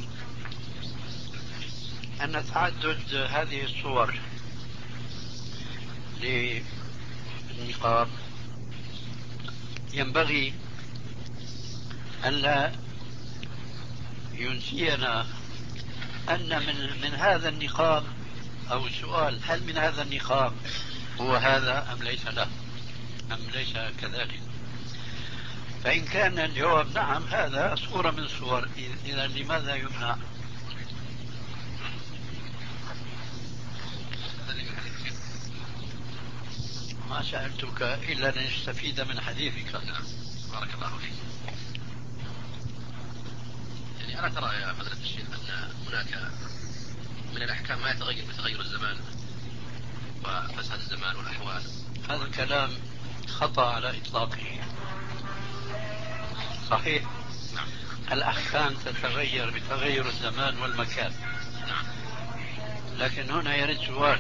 أن تعدد هذه الصور للنقاب ينبغي أن لا ينسينا أن من, من هذا النقاب أو سؤال هل من هذا النقاب هو هذا أم ليس له أم ليس كذلك. فإن كان الجواب نعم هذا صورة من صور، إذا لماذا يمنع؟ ما سألتك إلا لنستفيد من حديثك. نعم بارك الله فيك. يعني ألا ترى يا فضيلة الشيخ أن هناك من الأحكام ما يتغير بتغير الزمان وفساد الزمان والأحوال؟ هذا الكلام خطأ على إطلاقه. صحيح. نعم. الأحكام تتغير بتغير الزمان والمكان. نعم. لكن هنا يرد سؤال،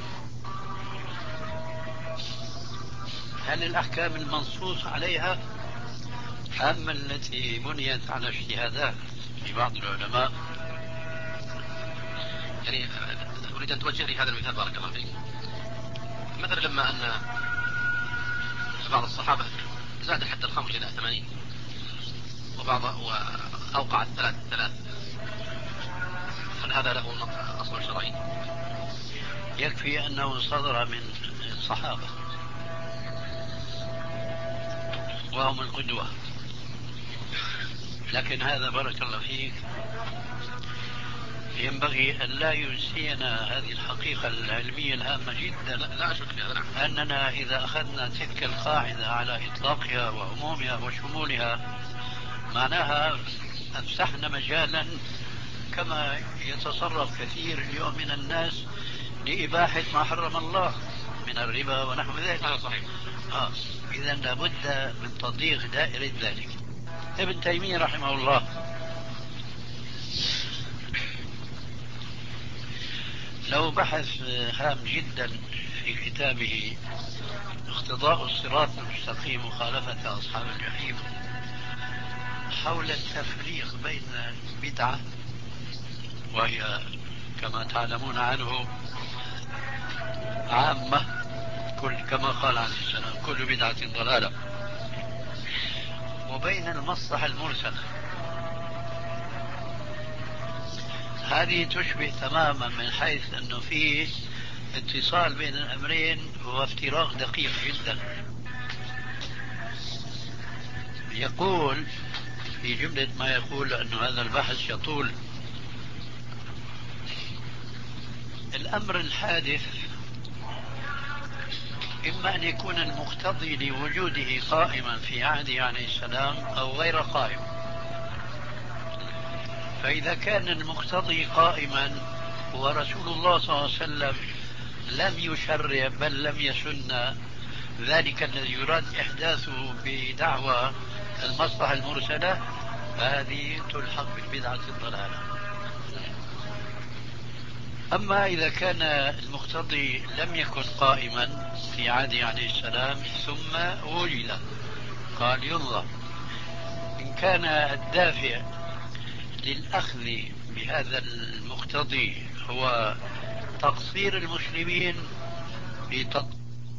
هل الأحكام المنصوص عليها أم التي بنيت على اجتهادات في بعض العلماء؟ يعني أريد أن توجه لي هذا المثال بارك الله فيك. مثلا لما أن بعض الصحابة زاد حتى الخمر إلى ثمانين وبعض وأوقع الثلاث الثلاث، هل هذا له أصل شرعي؟ يكفي أنه صدر من الصحابة وهم القدوة، لكن هذا بارك الله فيك ينبغي أن لا ينسينا هذه الحقيقة العلمية الهامة جدا، لا أشك فيها، نعم. أننا إذا أخذنا تلك القاعدة على إطلاقها وعمومها وشمولها معناها أفسحنا مجالا كما يتصرف كثير اليوم من الناس لإباحة ما حرم الله من الربا ونحو ذلك. هذا صحيح. آه. إذا لابد من تضييق دائرة ذلك. ابن تيمية رحمه الله لو بحث هام جدا في كتابه اقتضاء الصراط المستقيم مخالفة أصحاب الجحيم حول التفريق بين البدعة، وهي كما تعلمون عنه عامة، كل كما قال عليه السلام كل بدعة ضلالة، وبين المصلحة المرسلة. هذه تشبه تماما من حيث أنه فيه اتصال بين الأمرين وافتراق دقيق جدا. يقول في جملة ما يقول أن هذا البحث يطول، الأمر الحادث إما أن يكون المقتضي لوجوده قائما في عهده عليه السلام أو غير قائم. فإذا كان المقتضي قائما ورسول الله صلى الله عليه وسلم لم يشرع بل لم يسن ذلك الذي يراد إحداثه بدعوى المصلحة المرسلة، فهذه تلحق بالبدعة الضلالة. أما إذا كان المقتضي لم يكن قائما في عهده عليه السلام ثم وجد، قال ينظر إن كان الدافع للأخذ بهذا المقتضي هو تقصير المسلمين في تط...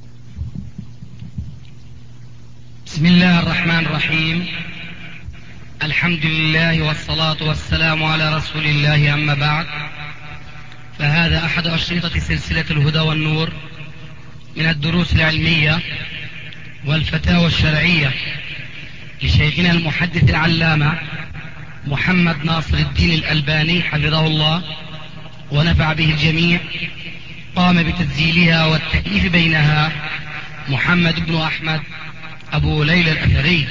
بسم الله الرحمن الرحيم. الحمد لله والصلاة والسلام على رسول الله، أما بعد، فهذا أحد أشرطة سلسلة الهدى والنور من الدروس العلمية والفتاوى الشرعية لشيخنا المحدث العلامة محمد ناصر الدين الألباني حفظه الله ونفع به الجميع. قام بتسجيلها والتأليف بينها محمد بن أحمد أبو ليلى الأثري.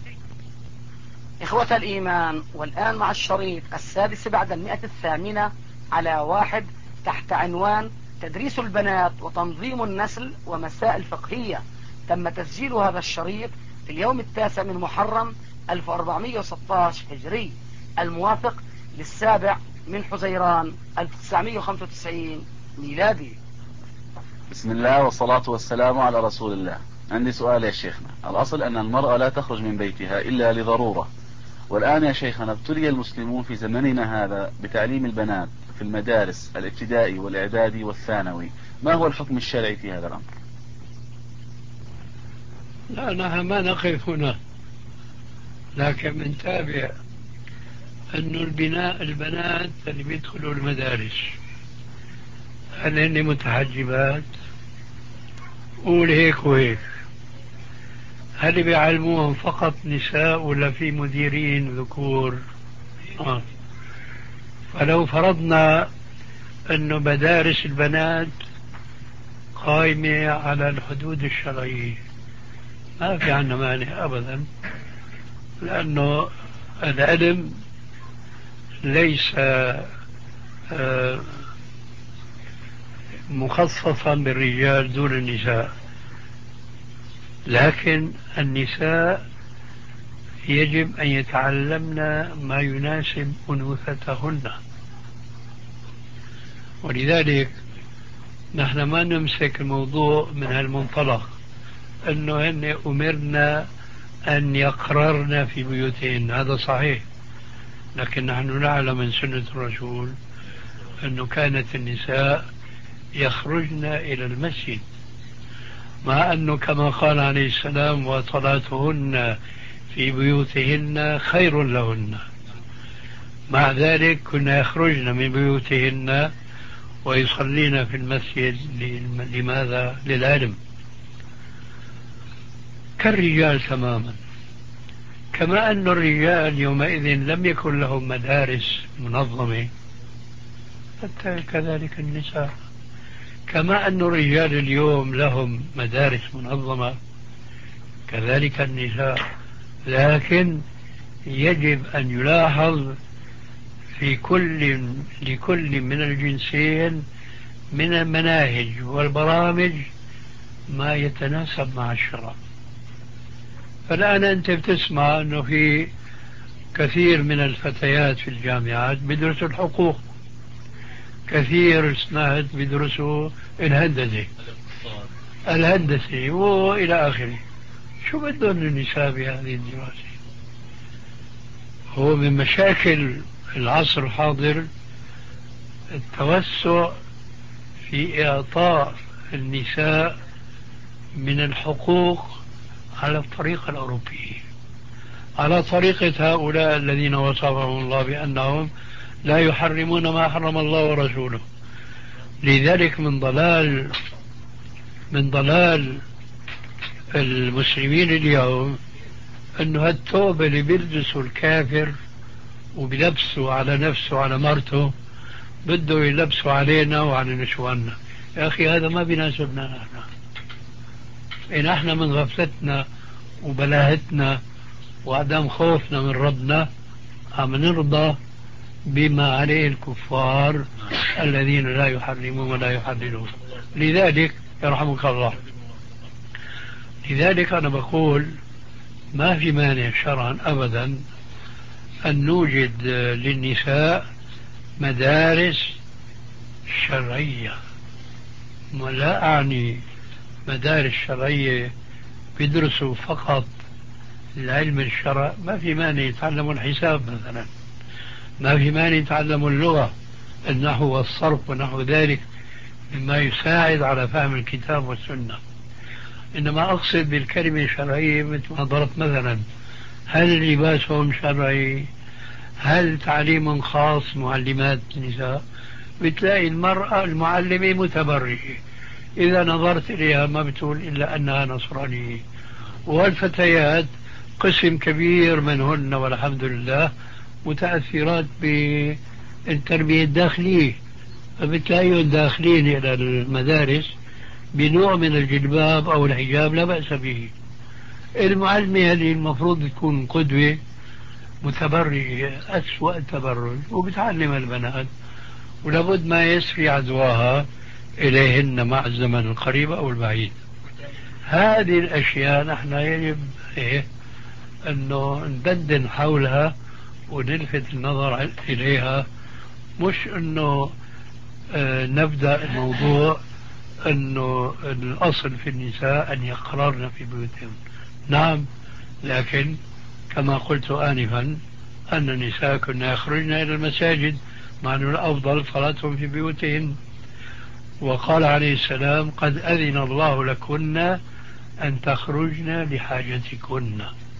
إخوة الإيمان، والآن مع الشريط السادس بعد المئة الثامنة على واحد تحت عنوان تدريس البنات وتنظيم النسل ومسائل فقهية. تم تسجيل هذا الشريط في اليوم التاسع من محرم ألف وأربعمئة وستة عشر هجري، الموافق للسابع من حزيران ألف وتسعمئة وخمسة وتسعين ميلادي. بسم الله والصلاة والسلام على رسول الله. عندي سؤال يا شيخنا. الأصل أن المرأة لا تخرج من بيتها إلا لضرورة، والآن يا شيخنا ابتلي المسلمون في زمننا هذا بتعليم البنات في المدارس الابتدائي والإعدادي والثانوي، ما هو الحكم الشرعي في هذا الأمر؟ لا، نحن ما نقف هنا، لكن بنتابع أنه البناء البنات اللي بيدخلوا المدارس هل هن متحجبات؟ قول هيك وهيك. هل بيعلموهم فقط نساء ولا في مديرين ذكور؟ آه. فلو فرضنا أنه مدارس البنات قائمة على الحدود الشرعية ما في عنا مانع أبدا، لأنه العلم ليس مخصصا بالرجال دون النساء، لكن النساء يجب أن يتعلمن ما يناسب أنوثتهن. ولذلك نحن ما نمسك الموضوع من هالمنطلق أنه هن أمرنا أن يقررن في بيوتهن، هذا صحيح، لكن نحن نعلم من سنة الرسول أنه كانت النساء يخرجن إلى المسجد، مع أنه كما قال عليه السلام وصلاتهن في بيوتهن خير لهن. مع ذلك كنا يخرجن من بيوتهن ويصلين في المسجد. لماذا؟ للعلم، كالرجال تماما. كما أن الرجال يومئذ لم يكن لهم مدارس منظمة، حتى كذلك النساء. كما أن الرجال اليوم لهم مدارس منظمة، كذلك النساء. لكن يجب أن يلاحظ في كل لكل من الجنسين من المناهج والبرامج ما يتناسب مع الشرع. فالآن أنت بتسمع أنه في كثير من الفتيات في الجامعات بيدرسوا الحقوق، كثير سمعت بيدرسوا الهندسة الهندسة وإلى آخره. شو بدهم النساء بهذه الدراسة؟ هو من مشاكل العصر الحاضر التوسع في إعطاء النساء من الحقوق على الطريقة الأوروبية، على طريقة هؤلاء الذين وصفهم الله بأنهم لا يحرمون ما حرم الله ورسوله. لذلك من ضلال من ضلال المسلمين اليوم أنه هالتوبة اللي بيلبسوا الكافر وبيلبسوا على نفسه وعلى مرته بده يلبسوا علينا وعلى نسواننا. يا أخي هذا ما بيناسبنا نحن. إن احنا من غفلتنا وبلاهتنا وعدم خوفنا من ربنا عم نرضى بما عليه الكفار الذين لا يحرمون ولا يحللون. لذلك يرحمك الله، لذلك أنا بقول ما في مانع شرعا أبدا أن نوجد للنساء مدارس شرعية. ولا أعني مدارس شرعية بيدرسوا فقط العلم الشرع. ما في مانع يتعلموا الحساب مثلا، ما في مانع يتعلموا اللغة، النحو والصرف ونحو ذلك مما يساعد على فهم الكتاب والسنة. إنما أقصد بالكلمة الشرعية مثل ما ضربت مثلا، هل لباسهم شرعي؟ هل تعليم خاص معلمات النساء؟ بتلاقي المرأة المعلمة متبرجة، إذا نظرت إليها ما بتقول إلا أنها نصرانية. والفتيات قسم كبير منهن والحمد لله متأثرات بالتربية الداخلية، فبتلاقيهم داخلين إلى المدارس بنوع من الجلباب أو الحجاب لا بأس به. المعلمة هذه المفروض تكون قدوة، متبرجة أسوأ تبرج وبتعلم البنات، ولابد ما يسري عدواها إليهن مع الزمن القريب أو البعيد. هذه الأشياء نحن يجب إيه أنه ندندن حولها ونلفت النظر إليها، مش أنه آه نبدأ الموضوع أنه الأصل في النساء أن يقررن في بيوتهن. نعم، لكن كما قلت آنفا أن النساء كنا يخرجن إلى المساجد، مع أنه الأفضل صلاتهم في بيوتهن. وقال عليه السلام قد أذن الله لكن أن تخرجن لحاجتكن.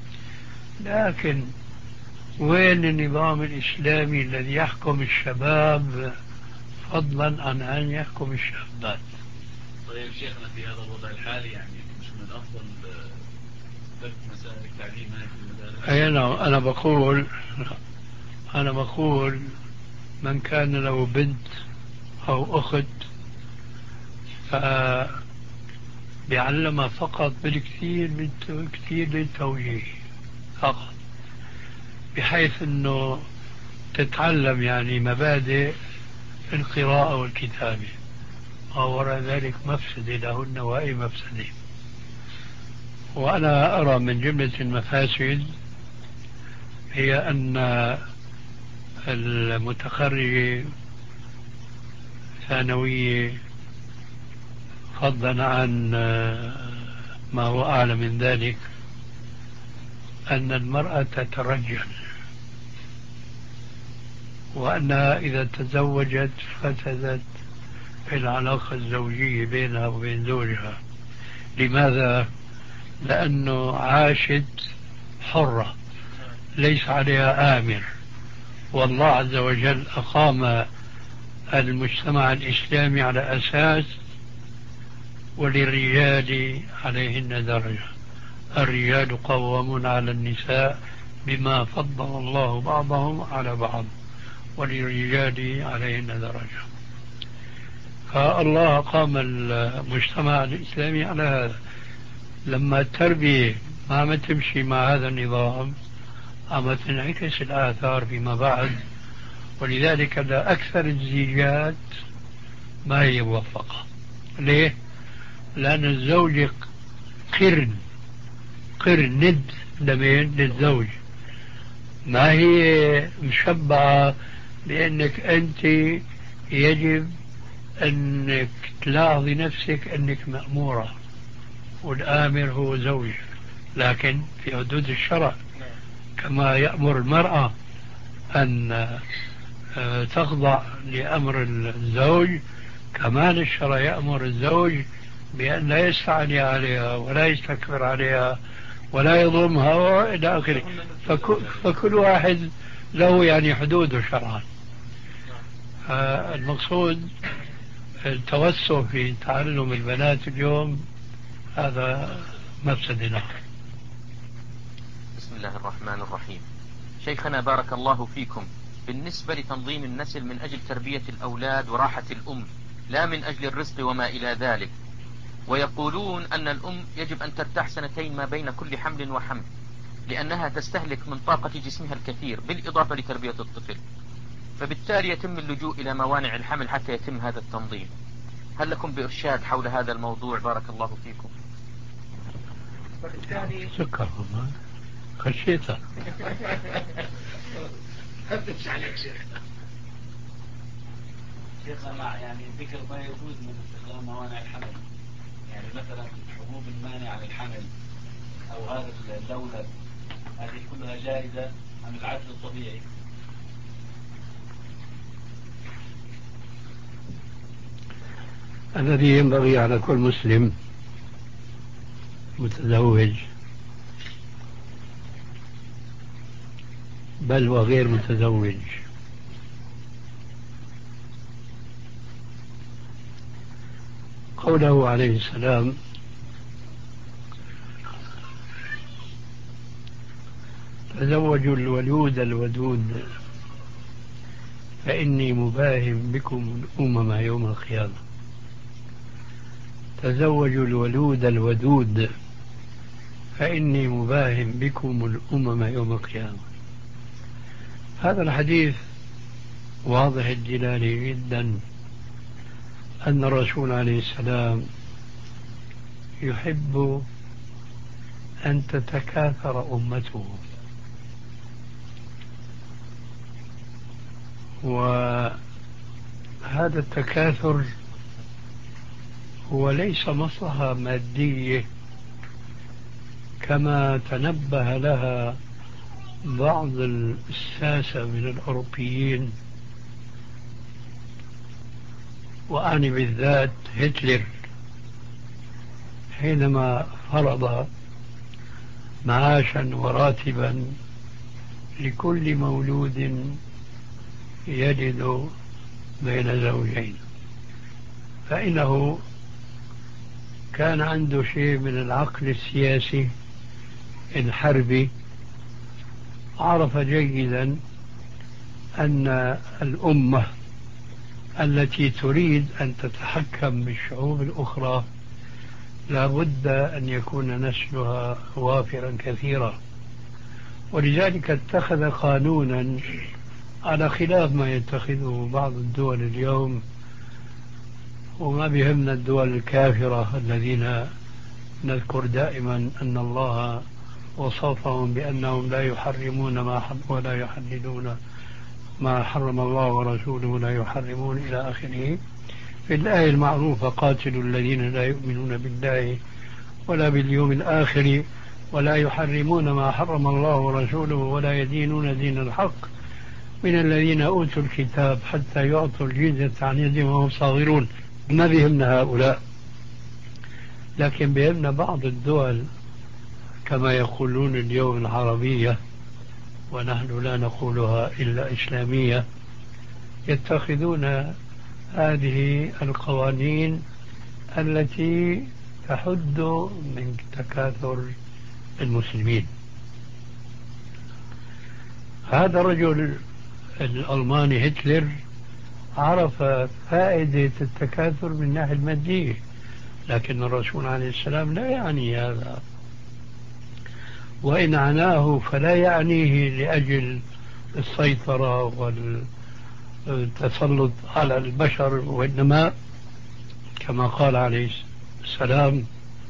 لكن وين النظام الإسلامي الذي يحكم الشباب فضلا عن أن يحكم الشابات؟ طيب شيخنا في هذا الوضع الحالي يعني مش من الأفضل ترك مسائل التعليم هاي في المدارس؟ أي نعم، أنا بقول أنا بقول من كان له بنت أو أخت فبيعلمها فقط بالكثير كثير للتوجيه فقط، بحيث أنه تتعلم يعني مبادئ القراءة والكتابة، وراء ذلك مفسدة لهن وأي مفسدة. وأنا أرى من جملة المفاسد هي أن المتخرجة ثانوية فضلا عن ما هو أعلى من ذلك أن المرأة تترجل، وأنها إذا تزوجت فسدت العلاقة الزوجية بينها وبين زوجها. لماذا؟ لأنه عاشت حرة ليس عليها آمر، والله عز وجل أقام المجتمع الإسلامي على أساس وللرجال عليهن درجة، الرجال قوامون على النساء بما فضل الله بعضهم على بعض، وللرجال عليهن درجة. فالله قام المجتمع الإسلامي على هذا. لما التربية ما ما تمشي مع هذا النظام أما تنعكس الآثار فيما بعد، ولذلك أكثر الزيجات ما هي موفقة. ليه؟ لأن الزوج قرن قرن ند لمين؟ للزوج. ما هي مشبعة بأنك أنت يجب أنك تلاحظي نفسك أنك مأمورة والآمر هو زوج، لكن في حدود الشرع، كما يأمر المرأة أن تخضع لأمر الزوج، كمان الشرع يأمر الزوج بأن لا يستعلي عليها ولا يستكبر عليها ولا يظلمها وإلى آخره. فكل واحد له يعني حدوده شرعا. المقصود التوسع في تعلم البنات اليوم هذا مفسد آخر. بسم الله الرحمن الرحيم. شيخنا بارك الله فيكم، بالنسبة لتنظيم النسل من أجل تربية الأولاد وراحة الأم لا من أجل الرزق وما إلى ذلك، ويقولون أن الأم يجب أن ترتاح سنتين ما بين كل حمل وحمل لأنها تستهلك من طاقة جسمها الكثير بالإضافة لتربية الطفل، فبالتالي يتم اللجوء إلى موانع الحمل حتى يتم هذا التنظيم. هل لكم بإرشاد حول هذا الموضوع؟ بارك الله فيكم. سكر خشيتها. شيخنا مع يعني ذكر ما يجوز من استخدام موانع الحمل، يعني مثلا حبوب المانعة للحمل أو هذا اللولب، هذه كلها جائزة أم العدل الطبيعي؟ الذي ينبغي على كل مسلم متزوج بل وغير متزوج قوله عليه السلام: تزوجوا الولود الودود فإني مباهم بكم الأمم يوم القيامة. تزوجوا الولود الودود فإني مباهم بكم الأمم يوم القيامة. هذا الحديث واضح الدلالة جدا أن الرسول عليه السلام يحب أن تتكاثر أمته، وهذا التكاثر هو ليس مصلحة مادية كما تنبه لها بعض الساسة من الأوروبيين، وأعني بالذات هتلر حينما فرض معاشا وراتبا لكل مولود يجد بين زوجين، فإنه كان عنده شيء من العقل السياسي الحربي، عرف جيدا أن الأمة التي تريد أن تتحكم بالشعوب الأخرى لا بد أن يكون نسلها وافرا كثيرا، ولذلك اتخذ قانونا على خلاف ما يتخذه بعض الدول اليوم. وما بهمنا الدول الكافرة الذين نذكر دائما أن الله وصفهم بأنهم لا يحرمون ما حرم ولا يحللون ما حرم الله ورسوله لا يحرمون إلى آخره. في الآية المعروفة: قاتلوا الذين لا يؤمنون بالله ولا باليوم الآخر ولا يحرمون ما حرم الله ورسوله ولا يدينون دين الحق من الذين أوتوا الكتاب حتى يعطوا الجزية عن يد وهم صاغرون. ما بهمنا هؤلاء، لكن بهمنا بعض الدول كما يقولون اليوم العربية، ونحن لا نقولها إلا إسلامية، يتخذون هذه القوانين التي تحد من تكاثر المسلمين. هذا الرجل الألماني هتلر عرف فائدة التكاثر من الناحية المادية، لكن الرسول عليه السلام لا يعني هذا، وإن عناه فلا يعنيه لأجل السيطرة والتسلط على البشر، وإنما كما قال عليه السلام: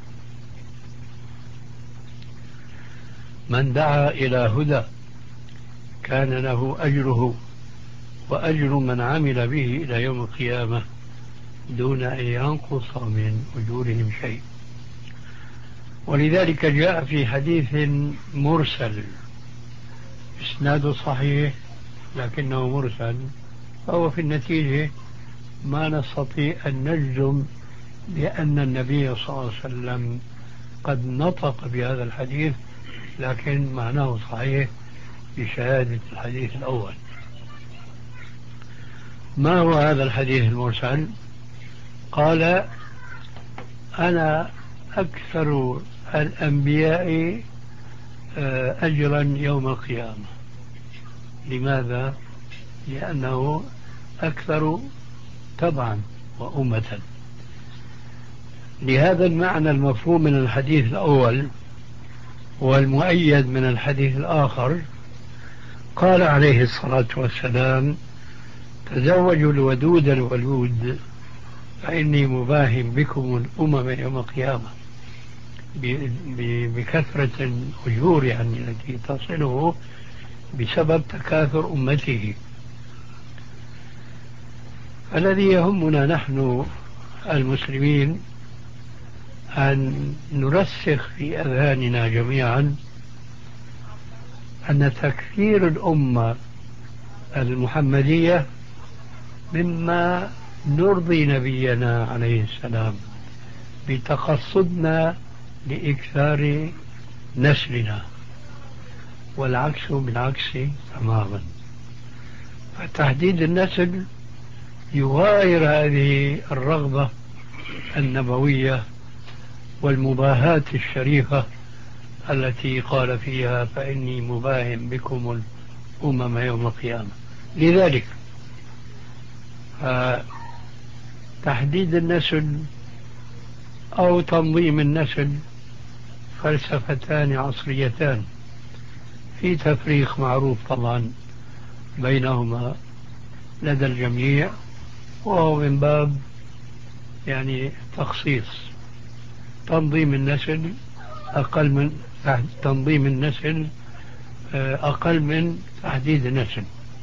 من دعا إلى هدى كان له أجره وأجر من عمل به إلى يوم القيامة دون أن ينقص من أجورهم شيء. ولذلك جاء في حديث مرسل إسناده صحيح لكنه مرسل، فهو في النتيجة ما نستطيع أن نجزم بأن النبي صلى الله عليه وسلم قد نطق بهذا الحديث، لكن معناه صحيح بشهادة الحديث الأول. ما هو هذا الحديث المرسل؟ قال: أنا أكثر الأنبياء أجرا يوم القيامة. لماذا؟ لأنه أكثر تبعا وأمة. لهذا المعنى المفهوم من الحديث الأول والمؤيد من الحديث الآخر قال عليه الصلاة والسلام: تزوجوا الودود الولود فإني مباهم بكم الأمم يوم القيامة، بكثرة الأجور يعني التي تصله بسبب تكاثر أمته. الذي يهمنا نحن المسلمين أن نرسخ في أذهاننا جميعا أن تكثير الأمة المحمدية مما نرضي نبينا عليه السلام بتقصدنا لإكثار نسلنا، والعكس بالعكس تماما. فتحديد النسل يغاير هذه الرغبة النبوية والمباهاة الشريفة التي قال فيها: فإني مباهم بكم الأمم يوم القيامة. لذلك تحديد النسل أو تنظيم النسل فلسفتان عصريتان في تفريق معروف طبعا بينهما لدى الجميع، وهو من باب يعني تخصيص. تنظيم النسل أقل من تنظيم النسل أقل من تحديد النسل.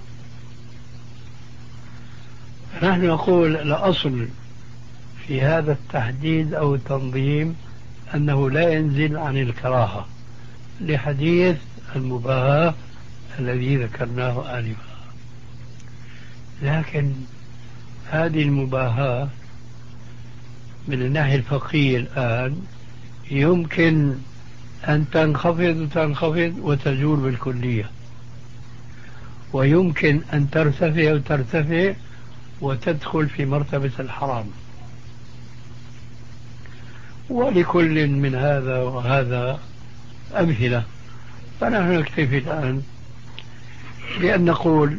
نحن نقول الأصل في هذا التحديد أو التنظيم أنه لا ينزل عن الكراهة لحديث المباهاة الذي ذكرناه آنفا. لكن هذه المباهاة من الناحية الفقهية الآن يمكن أن تنخفض وتنخفض وتزول بالكلية، ويمكن أن ترتفع وترتفع وتدخل في مرتبة الحرام. ولكل من هذا وهذا أمثلة. فنحن نكتفي الآن بأن نقول: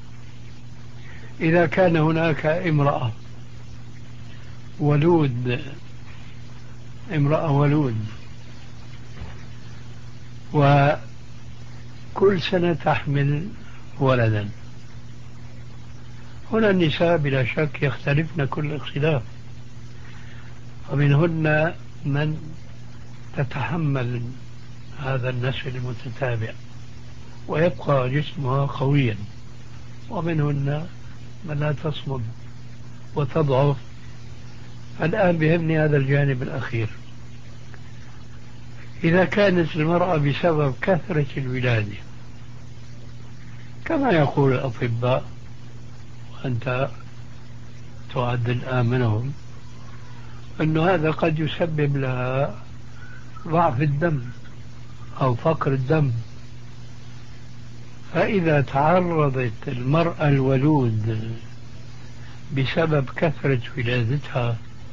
إذا كان هناك امرأة ولود امرأة ولود وكل سنة تحمل ولدا، هنا النساء بلا شك يختلفن كل اختلاف، ومنهن من تتحمل هذا النسل المتتابع ويبقى جسمها قويا، ومنهن من لا تصمد وتضعف. الآن بهمني هذا الجانب الأخير. إذا كانت المرأة بسبب كثرة الولادة كما يقول الأطباء، وأنت تعد الآن منهم، أن هذا قد يسبب لها ضعف الدم أو فقر الدم. فإذا تعرضت المرأة الولود بسبب كثرة ولادتها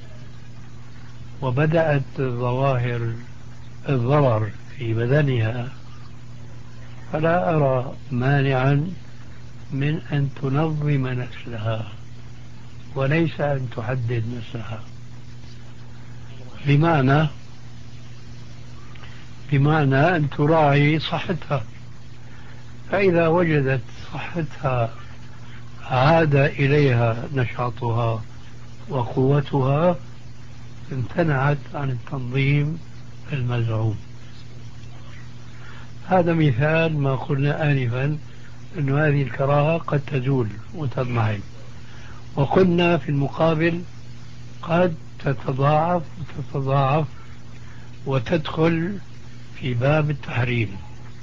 وبدأت ظواهر الضرر في بدنها، فلا أرى مانعا من أن تنظم نسلها وليس أن تحدد نسلها. بمعنى بمعنى أن تراعي صحتها، فإذا وجدت صحتها عاد إليها نشاطها وقوتها امتنعت عن التنظيم المزعوم. هذا مثال ما قلنا آنفا أن هذه الكراهة قد تزول وتضمحل، وقلنا في المقابل قد تتضاعف وتتضاعف وتدخل في باب التحريم.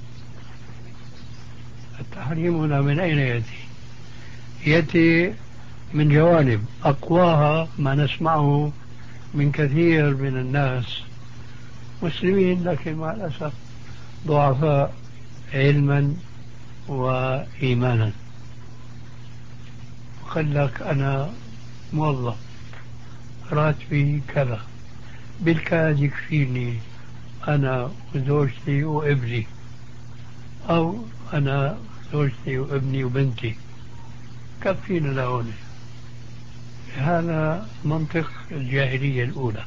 التحريم هنا من أين يأتي؟ يأتي من جوانب أقواها ما نسمعه من كثير من الناس مسلمين لكن مع الأسف ضعفاء علما وإيمانا، وقال لك أنا موظف راتبي كذا بالكاد يكفيني أنا وزوجتي وابني، أو أنا زوجتي وابني وبنتي كفينا لهون. هذا منطق الجاهلية الأولى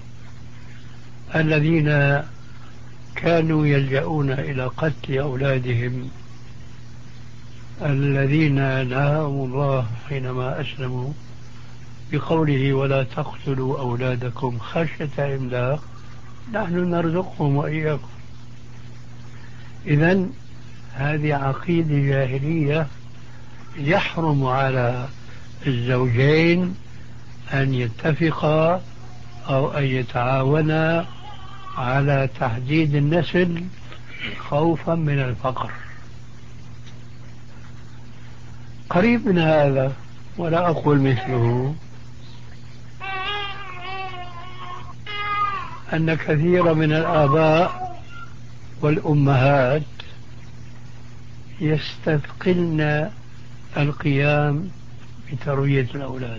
الذين كانوا يلجؤون إلى قتل أولادهم الذين نهاهم الله حينما أسلموا بقوله ولا تقتلوا أولادكم خشية إملاق نحن نرزقهم وإياكم. إذن هذه عقيدة جاهلية يحرم على الزوجين أن يتفقا أو أن يتعاونا على تحديد النسل خوفا من الفقر. قريب من هذا ولا أقول مثله أن كثير من الآباء والأمهات يستثقلن القيام بتربية الأولاد.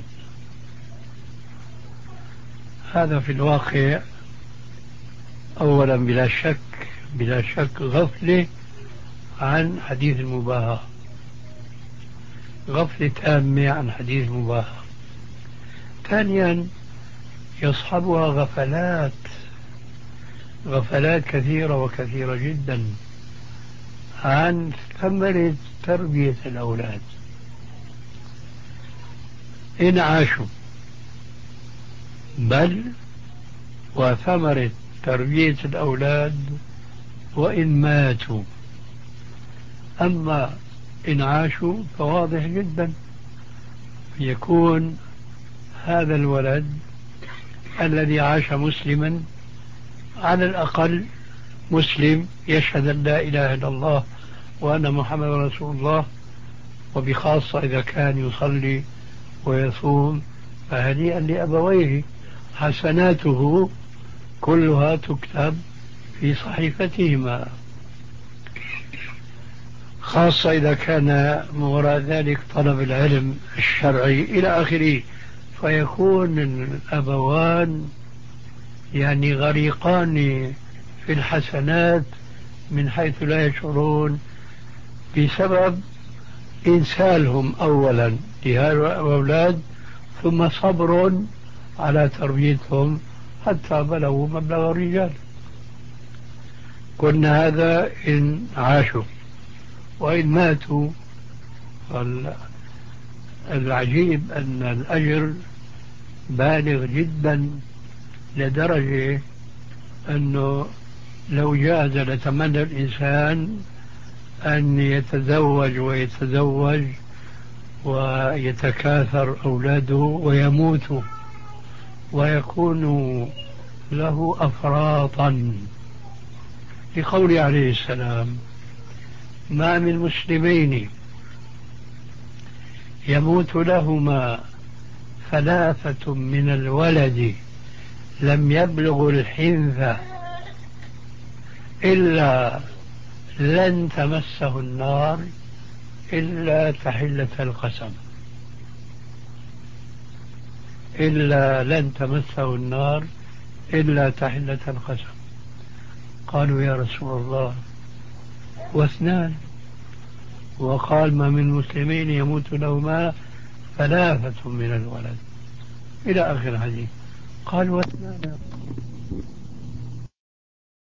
هذا في الواقع أولا بلا شك بلا شك غفلة عن حديث المباهاة، غفلة تامة عن حديث المباهاة. ثانيا يصحبها غفلات غفلات كثيرة وكثيرة جدا عن ثمرة تربية الأولاد إن عاشوا، بل وثمرة تربية الأولاد وإن ماتوا. أما إن عاشوا فواضح جدا يكون هذا الولد الذي عاش مسلما على الأقل مسلم يشهد أن لا إله إلا الله وأن محمد رسول الله، وبخاصة إذا كان يصلي ويصوم فهنيئا لأبويه، حسناته كلها تكتب في صحيفتهما، خاصة إذا كان وراء ذلك طلب العلم الشرعي إلى آخره، فيكون الأبوان يعني غريقان في الحسنات من حيث لا يشعرون بسبب إنسالهم أولا لهؤلاء الأولاد ثم صبر على تربيتهم حتى بلغوا مبلغ الرجال. قلنا هذا إن عاشوا، وإن ماتوا العجيب أن الأجر بالغ جدا لدرجة أنه لو جاز لتمنى الإنسان أن يتزوج ويتزوج ويتكاثر أولاده ويموتوا ويكون له أفراطا، لقول عليه السلام ما من مسلمين يموت لهما ثلاثة من الولد لم يبلغ الحنث إلا لن تمسه النار إلا تحلة القسم، إلا لن تمسه النار إلا تحلة القسم. قالوا يا رسول الله واثنان، وقال ما من مسلمين يموت لهما ثلاثة من الولد إلى آخر الحديث. قال واثنان